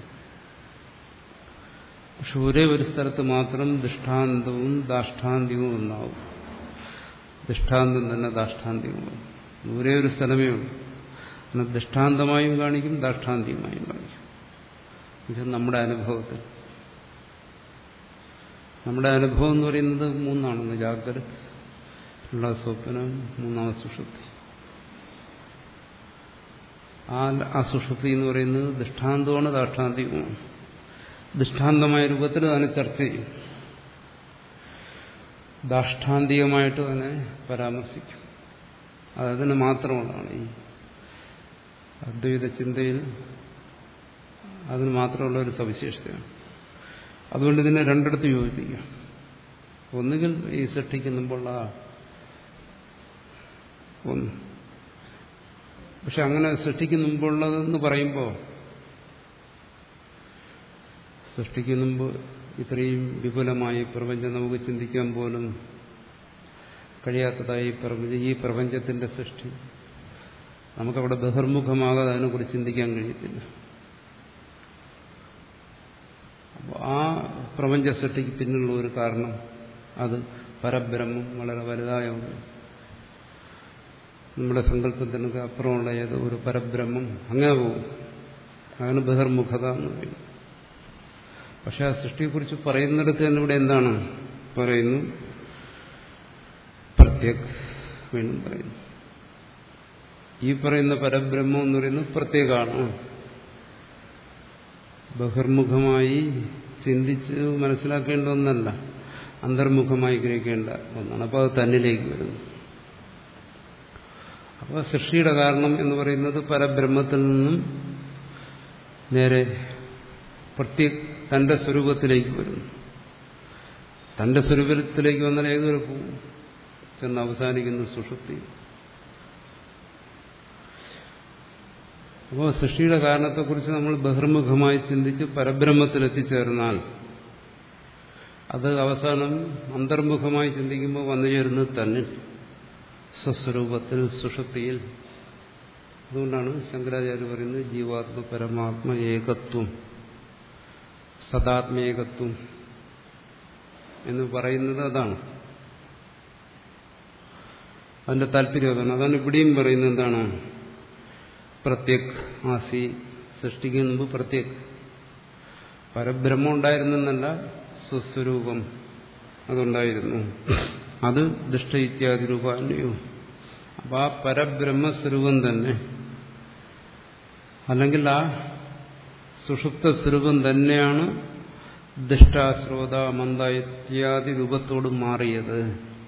പക്ഷെ ഒരേ ഒരു സ്ഥലത്ത് മാത്രം ദൃഷ്ടാന്തവും ദാഷ്ടാന്തികവും ഒന്നാവും. ദൃഷ്ടാന്തം തന്നെ ദാഷ്ടാന്തികവും ഒരേ ഒരു സ്ഥലമേ ഉള്ളൂ. എന്നാൽ ദൃഷ്ടാന്തമായും കാണിക്കും, ദാഷ്ടാന്തികമായും കാണിക്കും. ഇത് നമ്മുടെ അനുഭവത്തിൽ നമ്മുടെ അനുഭവം എന്ന് പറയുന്നത് മൂന്നാണെന്ന്. ജാഗ്രത, ഉള്ള സ്വപ്നം, മൂന്നാമത് സുഷുപ്തി. ആ അസുഷുപ്തി എന്ന് പറയുന്നത് ദൃഷ്ടാന്തമാണ്, ദാഷ്ടാന്തികമാണ്. ദൃഷ്ടാന്തമായ രൂപത്തിൽ അതിനെ ചർച്ച ചെയ്യും, ദാഷ്ടാന്തികമായിട്ട് തന്നെ പരാമർശിക്കും. അതതിന് മാത്രമുള്ളതാണ്. ഈ അദ്വൈത ചിന്തയിൽ അതിന് മാത്രമുള്ള ഒരു സവിശേഷതയാണ്. അതുകൊണ്ട് ഇതിനെ രണ്ടിടത്ത് യോജിപ്പിക്കാം. ഒന്നുകിൽ ഈ സൃഷ്ടിക്കുമ്പോഴുള്ള ഒന്ന്, പക്ഷെ അങ്ങനെ സൃഷ്ടിക്കുമ്പോഴുള്ളതെന്ന് പറയുമ്പോൾ സൃഷ്ടിക്കുമ്പോൾ ഇത്രയും വിപുലമായി പ്രപഞ്ചം നമുക്ക് ചിന്തിക്കാൻ പോലും കഴിയാത്തതായി പ്രപഞ്ചം, ഈ പ്രപഞ്ചത്തിന്റെ സൃഷ്ടി നമുക്കവിടെ ബഹിർമുഖമാകാതെ അതിനെക്കുറിച്ച് ചിന്തിക്കാൻ കഴിയത്തില്ല. ആ പ്രപഞ്ച സൃഷ്ടിക്ക് പിന്നിലുള്ള ഒരു കാരണം അത് പരബ്രഹ്മം, വളരെ വലുതായ ഒന്ന്, നമ്മുടെ സങ്കല്പത്തിനൊക്കെ അപ്പുറമുള്ള ഏതോ ഒരു പരബ്രഹ്മം, അങ്ങനെ പോകും. അതാണ് ബഹിർമുഖത എന്ന് പറയുന്നത്. പക്ഷെ ആ സൃഷ്ടിയെക്കുറിച്ച് പറയുന്നിടത്ത് തന്നെ ഇവിടെ എന്താണ് പറയുന്നു? പ്രത്യേക് വീണ്ടും പറയുന്നു. ഈ പറയുന്ന പരബ്രഹ്മം എന്ന് പറയുന്നത് പ്രത്യേകമാണ്. ബഹിർമുഖമായി ചിന്തിച്ച് മനസ്സിലാക്കേണ്ട ഒന്നല്ല, അന്തർമുഖമായി ഗ്രഹിക്കേണ്ട ഒന്നാണ്. അപ്പോൾ അത് തന്നിലേക്ക് വരുന്നു. അപ്പോൾ സൃഷ്ടിയുടെ കാരണം എന്ന് പറയുന്നത് പരബ്രഹ്മത്തിൽ നിന്നും നേരെ പ്രത്യേക തന്റെ സ്വരൂപത്തിലേക്ക് വരുന്നു. തന്റെ സ്വരൂപത്തിലേക്ക് വന്നാൽ ഏതൊരു ചെന്ന് അവസാനിക്കുന്ന സുഷുപ്തി. അപ്പോൾ സൃഷ്ടിയുടെ കാരണത്തെക്കുറിച്ച് നമ്മൾ ബഹിർമുഖമായി ചിന്തിച്ച് പരബ്രഹ്മത്തിൽ എത്തിച്ചേർന്നാൽ അത് അവസാനം അന്തർമുഖമായി ചിന്തിക്കുമ്പോൾ വന്നു ചേരുന്നത് തന്നെ സ്വസ്വരൂപത്തിൽ, സുഷുപ്തിയിൽ. അതുകൊണ്ടാണ് ശങ്കരാചാര്യ പറയുന്നത് ജീവാത്മ പരമാത്മ ഏകത്വം, സദാത്മേകത്വം എന്ന് പറയുന്നത്. അതാണ് അതിന്റെ താല്പര്യം. അതാണ് അതാണ് ഇവിടെയും പറയുന്നത്. എന്താണ്? പ്രത്യേക് ആസി, സൃഷ്ടിക്കുന്ന മുമ്പ് പ്രത്യേക് പരബ്രഹ്മം ഉണ്ടായിരുന്നെന്നല്ല, സ്വസ്വരൂപം അതുണ്ടായിരുന്നു. അത് ദുഷ്ട ഇത്യാദി രൂപാന്യോ. അപ്പൊ ആ പരബ്രഹ്മസ്വരൂപം തന്നെ, അല്ലെങ്കിൽ ആ സുഷുപ്ത സ്വരൂപം തന്നെയാണ് ദുഷ്ട, ശ്രോത, മന്ദ ഇത്യാദി രൂപത്തോട് മാറിയത്.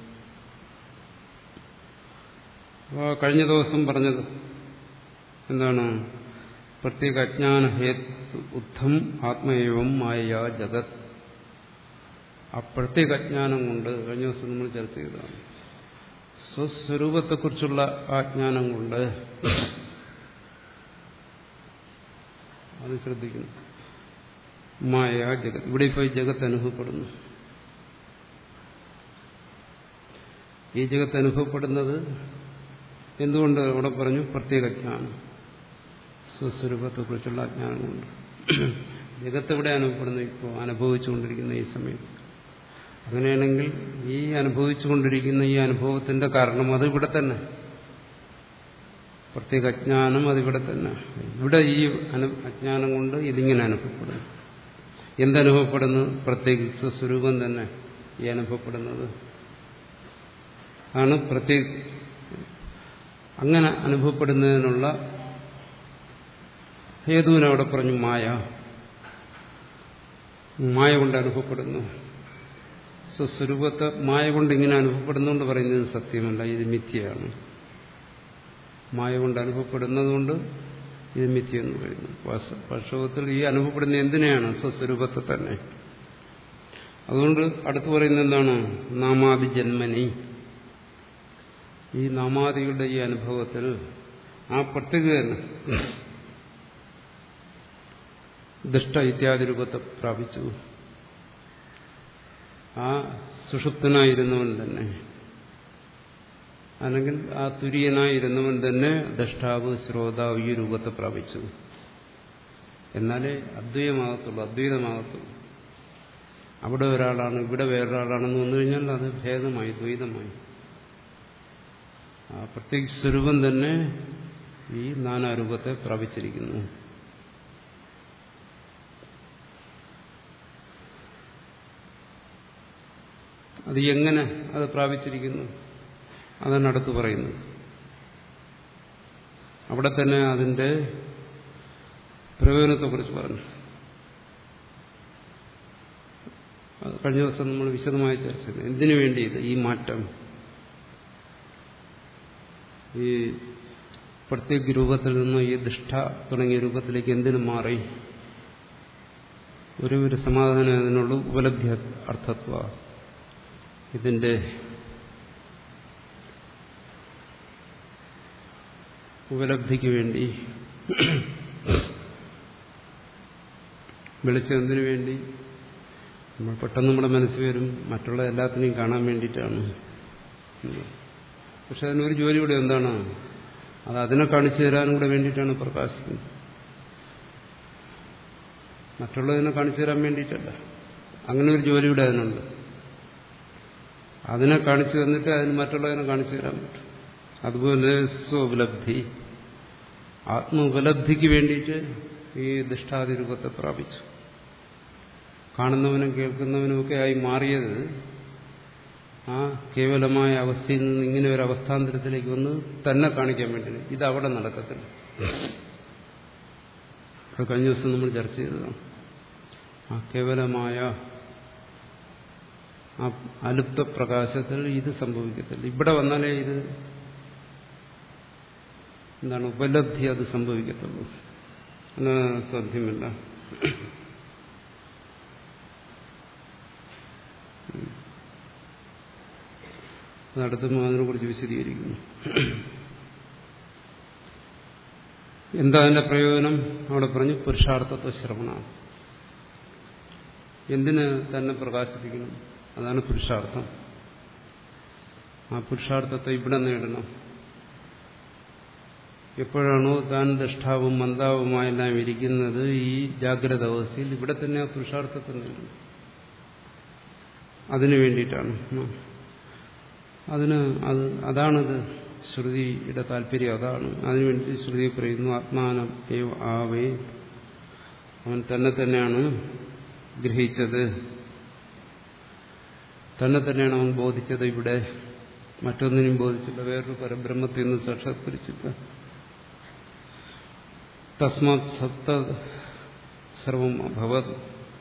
കഴിഞ്ഞ ദിവസം പറഞ്ഞത് എന്താണ്? പ്രത്യേക അജ്ഞാന ഹേതു ഉദ്ധം ആത്മേവം മായ ജഗത്. ആ പ്രത്യേക അജ്ഞാനം കൊണ്ട്, കഴിഞ്ഞ ദിവസം നമ്മൾ ചർച്ച ചെയ്തതാണ്, സ്വസ്വരൂപത്തെക്കുറിച്ചുള്ള ആ ജ്ഞാനം കൊണ്ട് അത് ശ്രദ്ധിക്കുന്നു. മായ ജഗത്, ഇവിടെ ഇപ്പോൾ ഈ ജഗത്ത് അനുഭവപ്പെടുന്നു. ഈ ജഗത്ത് അനുഭവപ്പെടുന്നത് എന്തുകൊണ്ട് അവിടെ പറഞ്ഞു? പ്രത്യേക ജ്ഞാനം, സ്വസ്വരൂപത്തെക്കുറിച്ചുള്ള അജ്ഞാനം കൊണ്ട്. ജഗത്തെവിടെ അനുഭവപ്പെടുന്നു? ഇപ്പോൾ അനുഭവിച്ചുകൊണ്ടിരിക്കുന്ന ഈ സമയം. അങ്ങനെയാണെങ്കിൽ ഈ അനുഭവിച്ചുകൊണ്ടിരിക്കുന്ന ഈ അനുഭവത്തിന്റെ കാരണം അത് ഇവിടെ തന്നെ, പ്രത്യേക അജ്ഞാനം അതിവിടെ തന്നെ. ഇവിടെ ഈ അജ്ഞാനം കൊണ്ട് ഇതിങ്ങനെ അനുഭവപ്പെടുന്നു. എന്തനുഭവപ്പെടുന്നു? പ്രത്യേകിച്ച് സ്വരൂപം തന്നെ ഈ അനുഭവപ്പെടുന്നത് ആണ്. പ്രത്യേക അങ്ങനെ അനുഭവപ്പെടുന്നതിനുള്ള ഹേതുവിനവിടെ പറഞ്ഞു മായ. മായ കൊണ്ട് അനുഭവപ്പെടുന്നു. സ്വസ്വരൂപത്തെ മായ കൊണ്ട് ഇങ്ങനെ അനുഭവപ്പെടുന്നുകൊണ്ട് പറയുന്നത് സത്യമല്ല, ഇത് മിഥ്യയാണ്. മായ കൊണ്ട് അനുഭവപ്പെടുന്നതുകൊണ്ട് ഇത് മിഥ്യയെന്ന് പറയുന്നു. വാസ്തവത്തിൽ ഈ അനുഭവപ്പെടുന്ന എന്തിനെയാണ്? സ്വസ്വരൂപത്തെ തന്നെ. അതുകൊണ്ട് അടുത്ത് പറയുന്നത് എന്താണ്? നാമാദി ജന്മനി. ഈ നാമാദികളുടെ ഈ അനുഭവത്തിൽ ആ പ്രത്യേക തന്നെ ദൃഷ്ട ഇത്യാദി രൂപത്തെ പ്രാപിച്ചു. ആ സുഷുപ്തനായിരുന്നവൻ തന്നെ, അല്ലെങ്കിൽ ആ തുര്യനായിരുന്നവൻ തന്നെ ദഷ്ടാവ് ശ്രോതാവ് ഈ രൂപത്തെ പ്രാപിച്ചു. എന്നാലേ അദ്വൈതമാകത്തുള്ളൂ, അദ്വൈതമാകത്തുള്ളൂ. അവിടെ ഒരാളാണ്, ഇവിടെ വേറൊരാളാണെന്ന് വന്നു കഴിഞ്ഞാൽ അത് ഭേദമായി, ദ്വൈതമായി. ആ പ്രത്യേക സ്വരൂപം തന്നെ ഈ നാനാരൂപത്തെ പ്രാപിച്ചിരിക്കുന്നു. അത് എങ്ങനെ അത് പ്രാപിച്ചിരിക്കുന്നു? അതാണ് അടുത്ത് പറയുന്നത്. അവിടെ തന്നെ അതിന്റെ പ്രയോജനത്തെക്കുറിച്ച് പറഞ്ഞു. കഴിഞ്ഞ ദിവസം നമ്മൾ വിശദമായി ചർച്ച ചെയ്തു. എന്തിനു വേണ്ടി ഇത്, ഈ മാറ്റം, ഈ പ്രത്യേക രൂപത്തിൽ നിന്ന് ഈ ദുഷ്ട തുടങ്ങിയ രൂപത്തിലേക്ക് എന്തിനു മാറി? ഒരു ഒരു സമാധാനം അതിനുള്ള ഉപലബ്ധി അർത്ഥത്വ, ഇതിന്റെ ഉപലബ്ധിക്ക് വേണ്ടി. വെളിച്ചെന്തിനു വേണ്ടി? നമ്മൾ പെട്ടെന്ന് നമ്മുടെ മനസ്സിൽ വരും മറ്റുള്ള എല്ലാത്തിനെയും കാണാൻ വേണ്ടിയിട്ടാണ്. പക്ഷെ അതിനൊരു ജോലി കൂടെ എന്താണ്? അത് അതിനെ കാണിച്ചു തരാനും കൂടെ വേണ്ടിയിട്ടാണ് പ്രകാശിക്കുന്നത്. മറ്റുള്ളതിനെ കാണിച്ചു തരാൻ വേണ്ടിയിട്ടല്ല. അങ്ങനെ ഒരു ജോലി കൂടെ അതിനുണ്ട്. അതിനെ കാണിച്ചു തന്നിട്ട് അതിന് മറ്റുള്ളതിനെ കാണിച്ചു തരാൻ പറ്റും. അതുപോലെ സ്വോപലബ്ധി, ആത്മ ഉപലബ്ധിക്ക് വേണ്ടിയിട്ട് ഈ ദൃഷ്ടാദി രൂപത്തെ പ്രാപിച്ചു. കാണുന്നവനും കേൾക്കുന്നവനുമൊക്കെ ആയി മാറിയത് ആ കേവലമായ അവസ്ഥയിൽ നിന്ന് ഇങ്ങനെ ഒരു അവസ്ഥാന്തരത്തിലേക്ക് വന്ന് തന്നെ കാണിക്കാൻ വേണ്ടി. ഇത് അവിടെ നടക്കത്തില്ല. അത് കഴിഞ്ഞ ദിവസം നമ്മൾ ചർച്ച ചെയ്തതാണ്. ആ കേവലമായ ആ അലുപ്ത പ്രകാശത്തിൽ ഇത് സംഭവിക്കത്തില്ല. ഇവിടെ വന്നാലേ ഇത് എന്താണ് ഉപലബ്ധി അത് സംഭവിക്കത്തുള്ളൂ. അത് സാധ്യമല്ല. അതടുത്തും അതിനെക്കുറിച്ച് വിശദീകരിക്കുന്നു. എന്താ അതിന്റെ പ്രയോജനം? അവിടെ പറഞ്ഞു പുരുഷാർത്ഥത്വ ശ്രവണം. എന്തിന് തന്നെ പ്രകാശിപ്പിക്കണം? അതാണ് പുരുഷാർത്ഥം. ആ പുരുഷാർത്ഥത്തെ ഇവിടെ നേടണം. എപ്പോഴാണോ താൻ ദൃഷ്ടാവും മന്ദാവുമായെല്ലാം ഇരിക്കുന്നത് ഈ ജാഗ്രത അവസ്ഥയിൽ, ഇവിടെ തന്നെ ആ പുരുഷാർത്ഥത്തെ നേടണം. അതിനു വേണ്ടിയിട്ടാണ്. അതിന് അത് അതാണിത് ശ്രുതിയുടെ താല്പര്യം, അതാണ്. അതിനുവേണ്ടി ശ്രുതി പറയുന്നു ആത്മാനം ഏവ ആവേ, അവൻ തന്നെ തന്നെയാണ് ഗ്രഹിച്ചത്, തന്നെ തന്നെയാണ് അവൻ ബോധിച്ചത്. ഇവിടെ മറ്റൊന്നിനും ബോധിച്ചില്ല, വേറൊരു പരബ്രഹ്മത്തിൽ നിന്ന് സാക്ഷാത്കരിച്ചില്ല. തസ്മാത് സത്ത സർവം അഭവത്.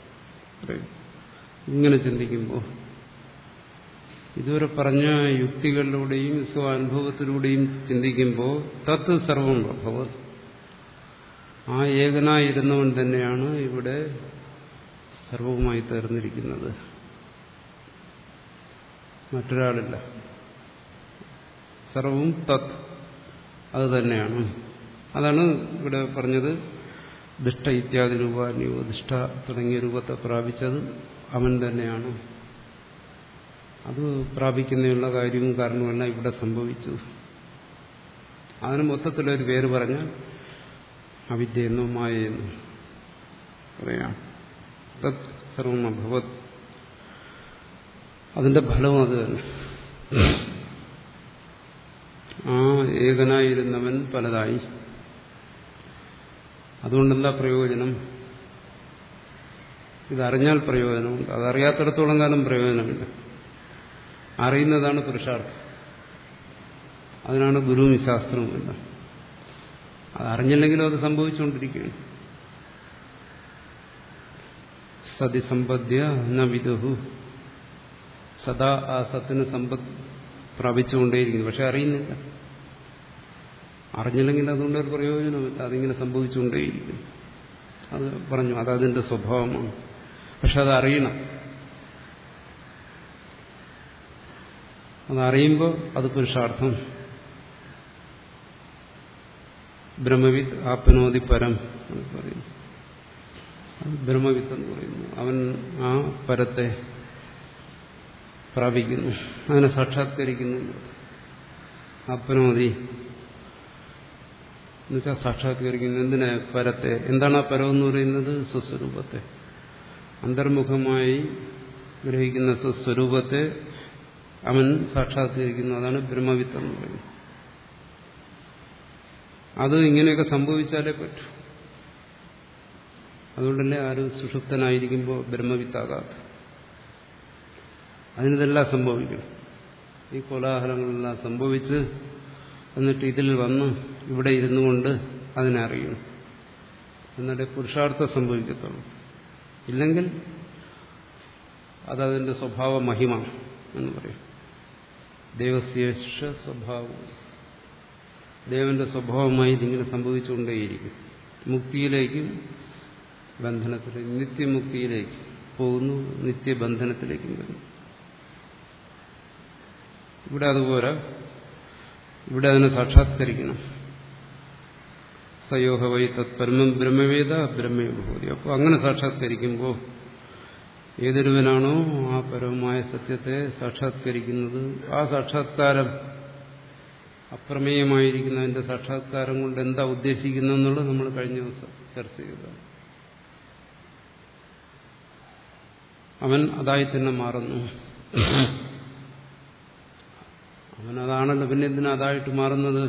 ഇങ്ങനെ ചിന്തിക്കുമ്പോൾ, ഇതുവരെ പറഞ്ഞ യുക്തികളിലൂടെയും സ്വാനുഭവത്തിലൂടെയും ചിന്തിക്കുമ്പോൾ തത് സർവം അഭവത്, ആ ഏകനായിരുന്നവൻ തന്നെയാണ് ഇവിടെ സർവവുമായി തീർന്നിരിക്കുന്നത്, മറ്റൊരാളില്ല. സർവവും തത്, അത് തന്നെയാണ്. അതാണ് ഇവിടെ പറഞ്ഞത്. ദുഷ്ട ഇത്യാദി രൂപാന്യോ, ദുഷ്ട തുടങ്ങിയ രൂപത്തെ പ്രാപിച്ചത് അവൻ തന്നെയാണ്. അത് പ്രാപിക്കുന്നതിനുള്ള കാര്യവും കാരണവുമെല്ലാം ഇവിടെ സംഭവിച്ചു. അതിന് മൊത്തത്തിലൊരു പേര് പറഞ്ഞാൽ അവിദ്യയെന്നോ മായയെന്നോ പറയാം. തത് സർവം അഭവത്, അതിന്റെ ഫലവും അത് തന്നെ. ആ ഏകനായിരുന്നവൻ പലതായി. അതുകൊണ്ടെന്താ പ്രയോജനം? ഇതറിഞ്ഞാൽ പ്രയോജനമുണ്ട്, അതറിയാത്തിടത്തോളം കാലം പ്രയോജനമില്ല. അറിയുന്നതാണ് പുരുഷാർത്ഥം. അതിനാണ് ഗുരുവും ശാസ്ത്രവുമില്ല. അതറിഞ്ഞില്ലെങ്കിലും അത് സംഭവിച്ചുകൊണ്ടിരിക്കുകയാണ്. സതി സമ്പദ്യ ന വിദുഹു, സദാ ആ സത്തിന് സമ്പത്ത് പ്രാപിച്ചുകൊണ്ടേയിരിക്കുന്നു. പക്ഷെ അറിയുന്നില്ല. അറിഞ്ഞില്ലെങ്കിൽ അതുകൊണ്ടൊരു പ്രയോജനമില്ല, അതിങ്ങനെ സംഭവിച്ചുകൊണ്ടേയിരിക്കുന്നു. അത് പറഞ്ഞു, അതതിന്റെ സ്വഭാവമാണ്. പക്ഷെ അതറിയണം. അതറിയുമ്പോൾ അത് പുരുഷാർത്ഥം. ബ്രഹ്മവിത്ത് ആപ്നോതി പരം എന്ന് പറയുന്നു. ബ്രഹ്മവിത്ത് എന്ന് പറയുന്നു. അവൻ ആ പരത്തെ പ്രാപിക്കുന്നു, അതിനെ സാക്ഷാത്കരിക്കുന്നു. ആപ്നോതി എന്നുവെച്ചാൽ സാക്ഷാത്കരിക്കുന്നു. എന്തിനെ? പരത്തെ. എന്താണ് ആ പരം എന്ന് പറയുന്നത്? സ്വസ്വരൂപത്തെ. അന്തർമുഖമായി ഗ്രഹിക്കുന്ന സ്വസ്വരൂപത്തെ അവൻ സാക്ഷാത്കരിക്കുന്നു. അതാണ് ബ്രഹ്മവിത്ത് എന്ന് പറയുന്നത്. അത് ഇങ്ങനെയൊക്കെ സംഭവിച്ചാലേ പറ്റൂ. അതുകൊണ്ടല്ലേ ആരും സുഷുപ്തനായിരിക്കുമ്പോൾ ബ്രഹ്മവിത്താകാത്ത. അതിനിതെല്ലാം സംഭവിക്കണം. ഈ കോലാഹലങ്ങളെല്ലാം സംഭവിച്ച് എന്നിട്ട് ഇതിൽ വന്ന് ഇവിടെ ഇരുന്നു കൊണ്ട് അതിനെ അറിയണം. എന്നാലേ പുരുഷാർത്ഥം സംഭവിക്കത്തുള്ളൂ. ഇല്ലെങ്കിൽ അതതിന്റെ സ്വഭാവ മഹിമ എന്ന് പറയും. ദൈവശേഷ സ്വഭാവം, ദേവന്റെ സ്വഭാവമായി ഇതിങ്ങനെ സംഭവിച്ചുകൊണ്ടേയിരിക്കും. മുക്തിയിലേക്കും ബന്ധനത്തിലേക്ക്, നിത്യമുക്തിയിലേക്ക് പോകുന്നു, നിത്യബന്ധനത്തിലേക്കും വരുന്നു. ഇവിടെ അതുപോലെ ഇവിടെ അതിനെ സാക്ഷാത്കരിക്കണം. സയോഹ വൈ തത്പരമം ബ്രഹ്മവേദ ബ്രഹ്മയോഭൂതി. അപ്പോൾ അങ്ങനെ സാക്ഷാത്കരിക്കുമ്പോൾ ഏതൊരുവനാണോ ആ പരമമായ സത്യത്തെ സാക്ഷാത്കരിക്കുന്നത്, ആ സാക്ഷാത്കാരം അപ്രമേയമായിരിക്കുന്നതിന്റെ സാക്ഷാത്കാരം കൊണ്ട് എന്താ ഉദ്ദേശിക്കുന്നതെന്നുള്ളത് നമ്മൾ കഴിഞ്ഞ ദിവസം ചർച്ച ചെയ്തതാണ്. അവൻ അതായി തന്നെ മാറുന്നു. അവനതാണല്ലോ, പിന്നെ എന്തിനാ അതായിട്ട് മാറുന്നത്?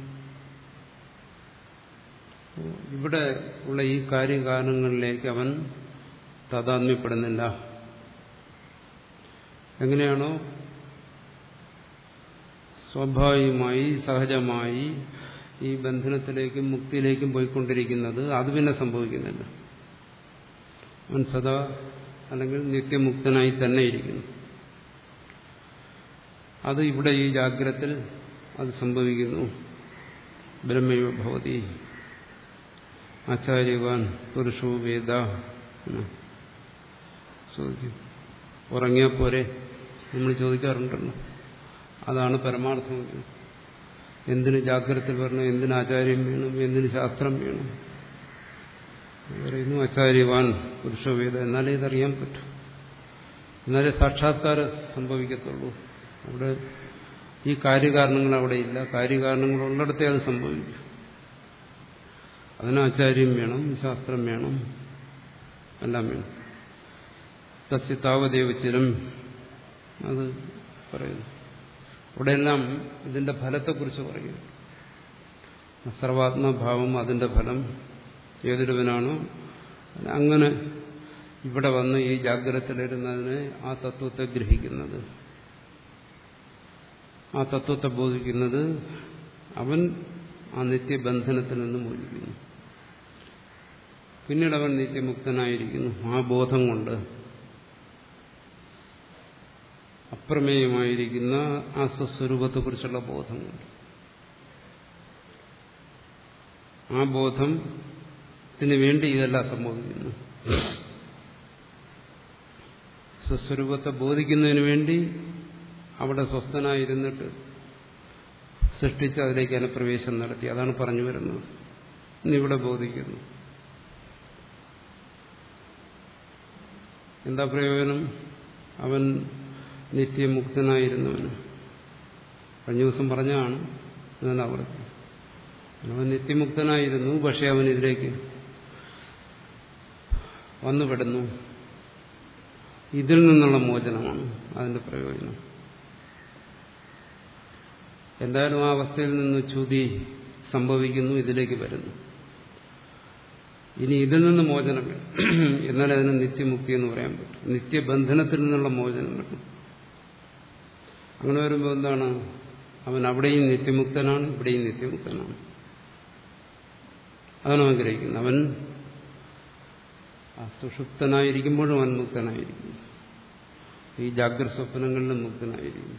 ഇവിടെ ഉള്ള ഈ കാര്യകാരണങ്ങളിലേക്ക് അവൻ താതാത്മ്യപ്പെടുന്നില്ല. എങ്ങനെയാണോ സ്വാഭാവികമായി സഹജമായി ഈ ബന്ധനത്തിലേക്കും മുക്തിയിലേക്കും പോയിക്കൊണ്ടിരിക്കുന്നത്, അത് പിന്നെ സംഭവിക്കുന്നില്ല. അവൻ സദാ അല്ലെങ്കിൽ നിത്യമുക്തനായി തന്നെ ഇരിക്കുന്നു. അത് ഇവിടെ ഈ ജാഗ്രത്തിൽ അത് സംഭവിക്കുന്നു. ബ്രഹ്മയോ ഭവതി ആചാര്യവാൻ പുരുഷോ വേദ. ചോദിക്കും, ഉറങ്ങിയാൽ പോരെ നമ്മൾ ചോദിക്കാറുണ്ടല്ലോ. അതാണ് പരമാർത്ഥം. എന്തിന് ജാഗ്രതയിൽ വരണം, എന്തിന് ആചാര്യം വേണം, എന്തിന് ശാസ്ത്രം വേണം? പറയുന്നു ആചാര്യവാൻ പുരുഷോ വേദ. എന്നാലേ ഇതറിയാൻ പറ്റും, എന്നാലേ സാക്ഷാത്കാരം സംഭവിക്കത്തുള്ളൂ. അവിടെ ഈ കാര്യകാരണങ്ങൾ അവിടെ ഇല്ല. കാര്യകാരണങ്ങൾ ഉള്ളിടത്തേ അത് സംഭവിക്കും. അതിന് ആചാര്യം വേണം, ശാസ്ത്രം വേണം, എല്ലാം വേണം. തസ്യ താവദേവ ചിരം അത് പറയുന്നു. ഇവിടെയെല്ലാം ഇതിന്റെ ഫലത്തെക്കുറിച്ച് പറയുന്നു. സർവാത്മഭാവം, അതിന്റെ ഫലം. ഏതൊരുവനാണോ അങ്ങനെ ഇവിടെ വന്ന് ഈ ജാഗ്രതയിലിരുന്നതിനെ ആ തത്വത്തെ ഗ്രഹിക്കുന്നത്, ആ തത്വത്തെ ബോധിക്കുന്നത്, അവൻ ആ നിത്യബന്ധനത്തിൽ നിന്ന് മോചിക്കുന്നു. പിന്നീട് അവൻ നിത്യമുക്തനായിരിക്കുന്നു. ആ ബോധം കൊണ്ട്, അപ്രമേയമായിരിക്കുന്ന ആ സ്വസ്വരൂപത്തെക്കുറിച്ചുള്ള ബോധം കൊണ്ട്, ആ ബോധത്തിന് വേണ്ടി ഇതെല്ലാം സംഭവിക്കുന്നു. സ്വസ്വരൂപത്തെ ബോധിക്കുന്നതിന് വേണ്ടി അവിടെ സ്വസ്ഥനായിരുന്നിട്ട് സൃഷ്ടിച്ച് അതിലേക്ക് അനുപ്രവേശം നടത്തി. അതാണ് പറഞ്ഞു വരുന്നത്. ഇന്നിവിടെ ബോധിക്കുന്നു. എന്താ പ്രയോജനം? അവൻ നിത്യമുക്തനായിരുന്നവന് കഴിഞ്ഞ ദിവസം പറഞ്ഞാണ്. എന്നാൽ അവിടെ അവൻ നിത്യമുക്തനായിരുന്നു, പക്ഷെ അവൻ ഇതിലേക്ക് വന്നുപെടുന്നു. ഇതിൽ നിന്നുള്ള മോചനമാണ് അതിന്റെ പ്രയോജനം. എന്തായാലും ആ അവസ്ഥയിൽ നിന്ന് ച്യുതി സംഭവിക്കുന്നു, ഇതിലേക്ക് വരുന്നു. ഇനി ഇതിൽ നിന്ന് മോചനം വേണം, എന്നാൽ അതിന് നിത്യമുക്തി എന്ന് പറയാൻ പറ്റും. നിത്യബന്ധനത്തിൽ നിന്നുള്ള മോചനം കിട്ടും. അങ്ങനെ വരുമ്പോൾ എന്താണ്, അവൻ അവിടെയും നിത്യമുക്തനാണ്, ഇവിടെയും നിത്യമുക്തനാണ്. അതാണ് അവൻ ഗ്രഹിക്കുന്നത്. അവൻ സുഷുപ്തനായിരിക്കുമ്പോഴും അവൻ മുക്തനായിരിക്കും, ഈ ജാഗ്രത സ്വപ്നങ്ങളിലും മുക്തനായിരിക്കും.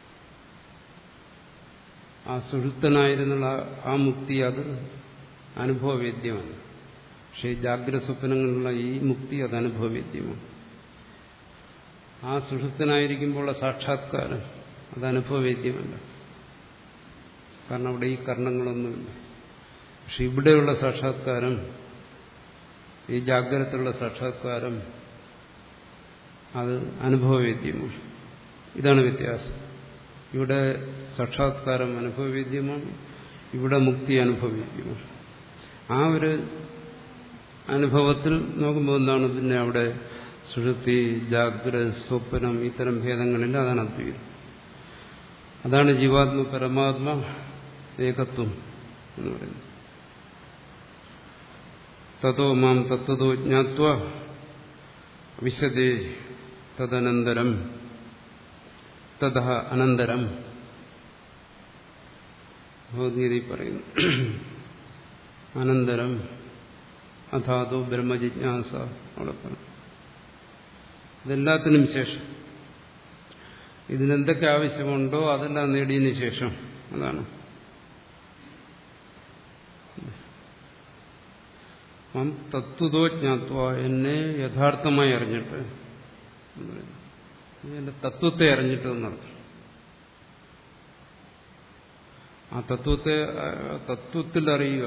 ആ സുഷുപ്തനായിരുന്നുള്ള ആ മുക്തി അത് അനുഭവവേദ്യമാണ്. പക്ഷേ ഈ ജാഗ്രത സ്വപ്നങ്ങളിലുള്ള ഈ മുക്തി അത് അനുഭവവേദ്യമാണ്. ആ സുഷുപ്തനായിരിക്കുമ്പോഴുള്ള സാക്ഷാത്കാരം അത് അനുഭവവേദ്യമല്ല, കാരണം അവിടെ ഈ കർണങ്ങളൊന്നുമില്ല. പക്ഷെ ഇവിടെയുള്ള സാക്ഷാത്കാരം, ഈ ജാഗ്രതയുള്ള സാക്ഷാത്കാരം അത് അനുഭവവേദ്യമാണ്. ഇതാണ് വ്യത്യാസം. ഇവിടെ സാക്ഷാത്കാരം അനുഭവവേദ്യമാണ്, ഇവിടെ മുക്തി അനുഭവവേദ്യമാണ്. ആ ഒരു അനുഭവത്തിൽ നോക്കുമ്പോൾ എന്താണ് പിന്നെ അവിടെ സുഷുപ്തി, ജാഗ്രത, സ്വപ്നം ഇത്തരം ഭേദങ്ങളില്ല. അതാണ് അദ്വൈതം. അതാണ് ജീവാത്മ പരമാത്മ ഏകത്വം എന്ന് പറയുന്നത്. തതോ മാം തത്വതോ ജ്ഞാത്വ വിശദേ തദനന്തരം തതഃ അനന്തരം. ഭഗവത്ഗീതയിൽ പറയുന്നു, അനന്തരം അഥാതോ ബ്രഹ്മജിജ്ഞാസ. അവിടെ പറഞ്ഞു ഇതെല്ലാത്തിനും ശേഷം, ഇതിനെന്തൊക്കെ ആവശ്യമുണ്ടോ അതെല്ലാം നേടിയതിനു ശേഷം, അതാണ് തത്വതോ ജ്ഞാത്വ, എന്നെ യഥാർത്ഥമായി അറിഞ്ഞിട്ട്, എന്റെ തത്വത്തെ അറിഞ്ഞിട്ട് എന്നർത്ഥം. ആ തത്വത്തെ തത്വത്തിൽ അറിയുക,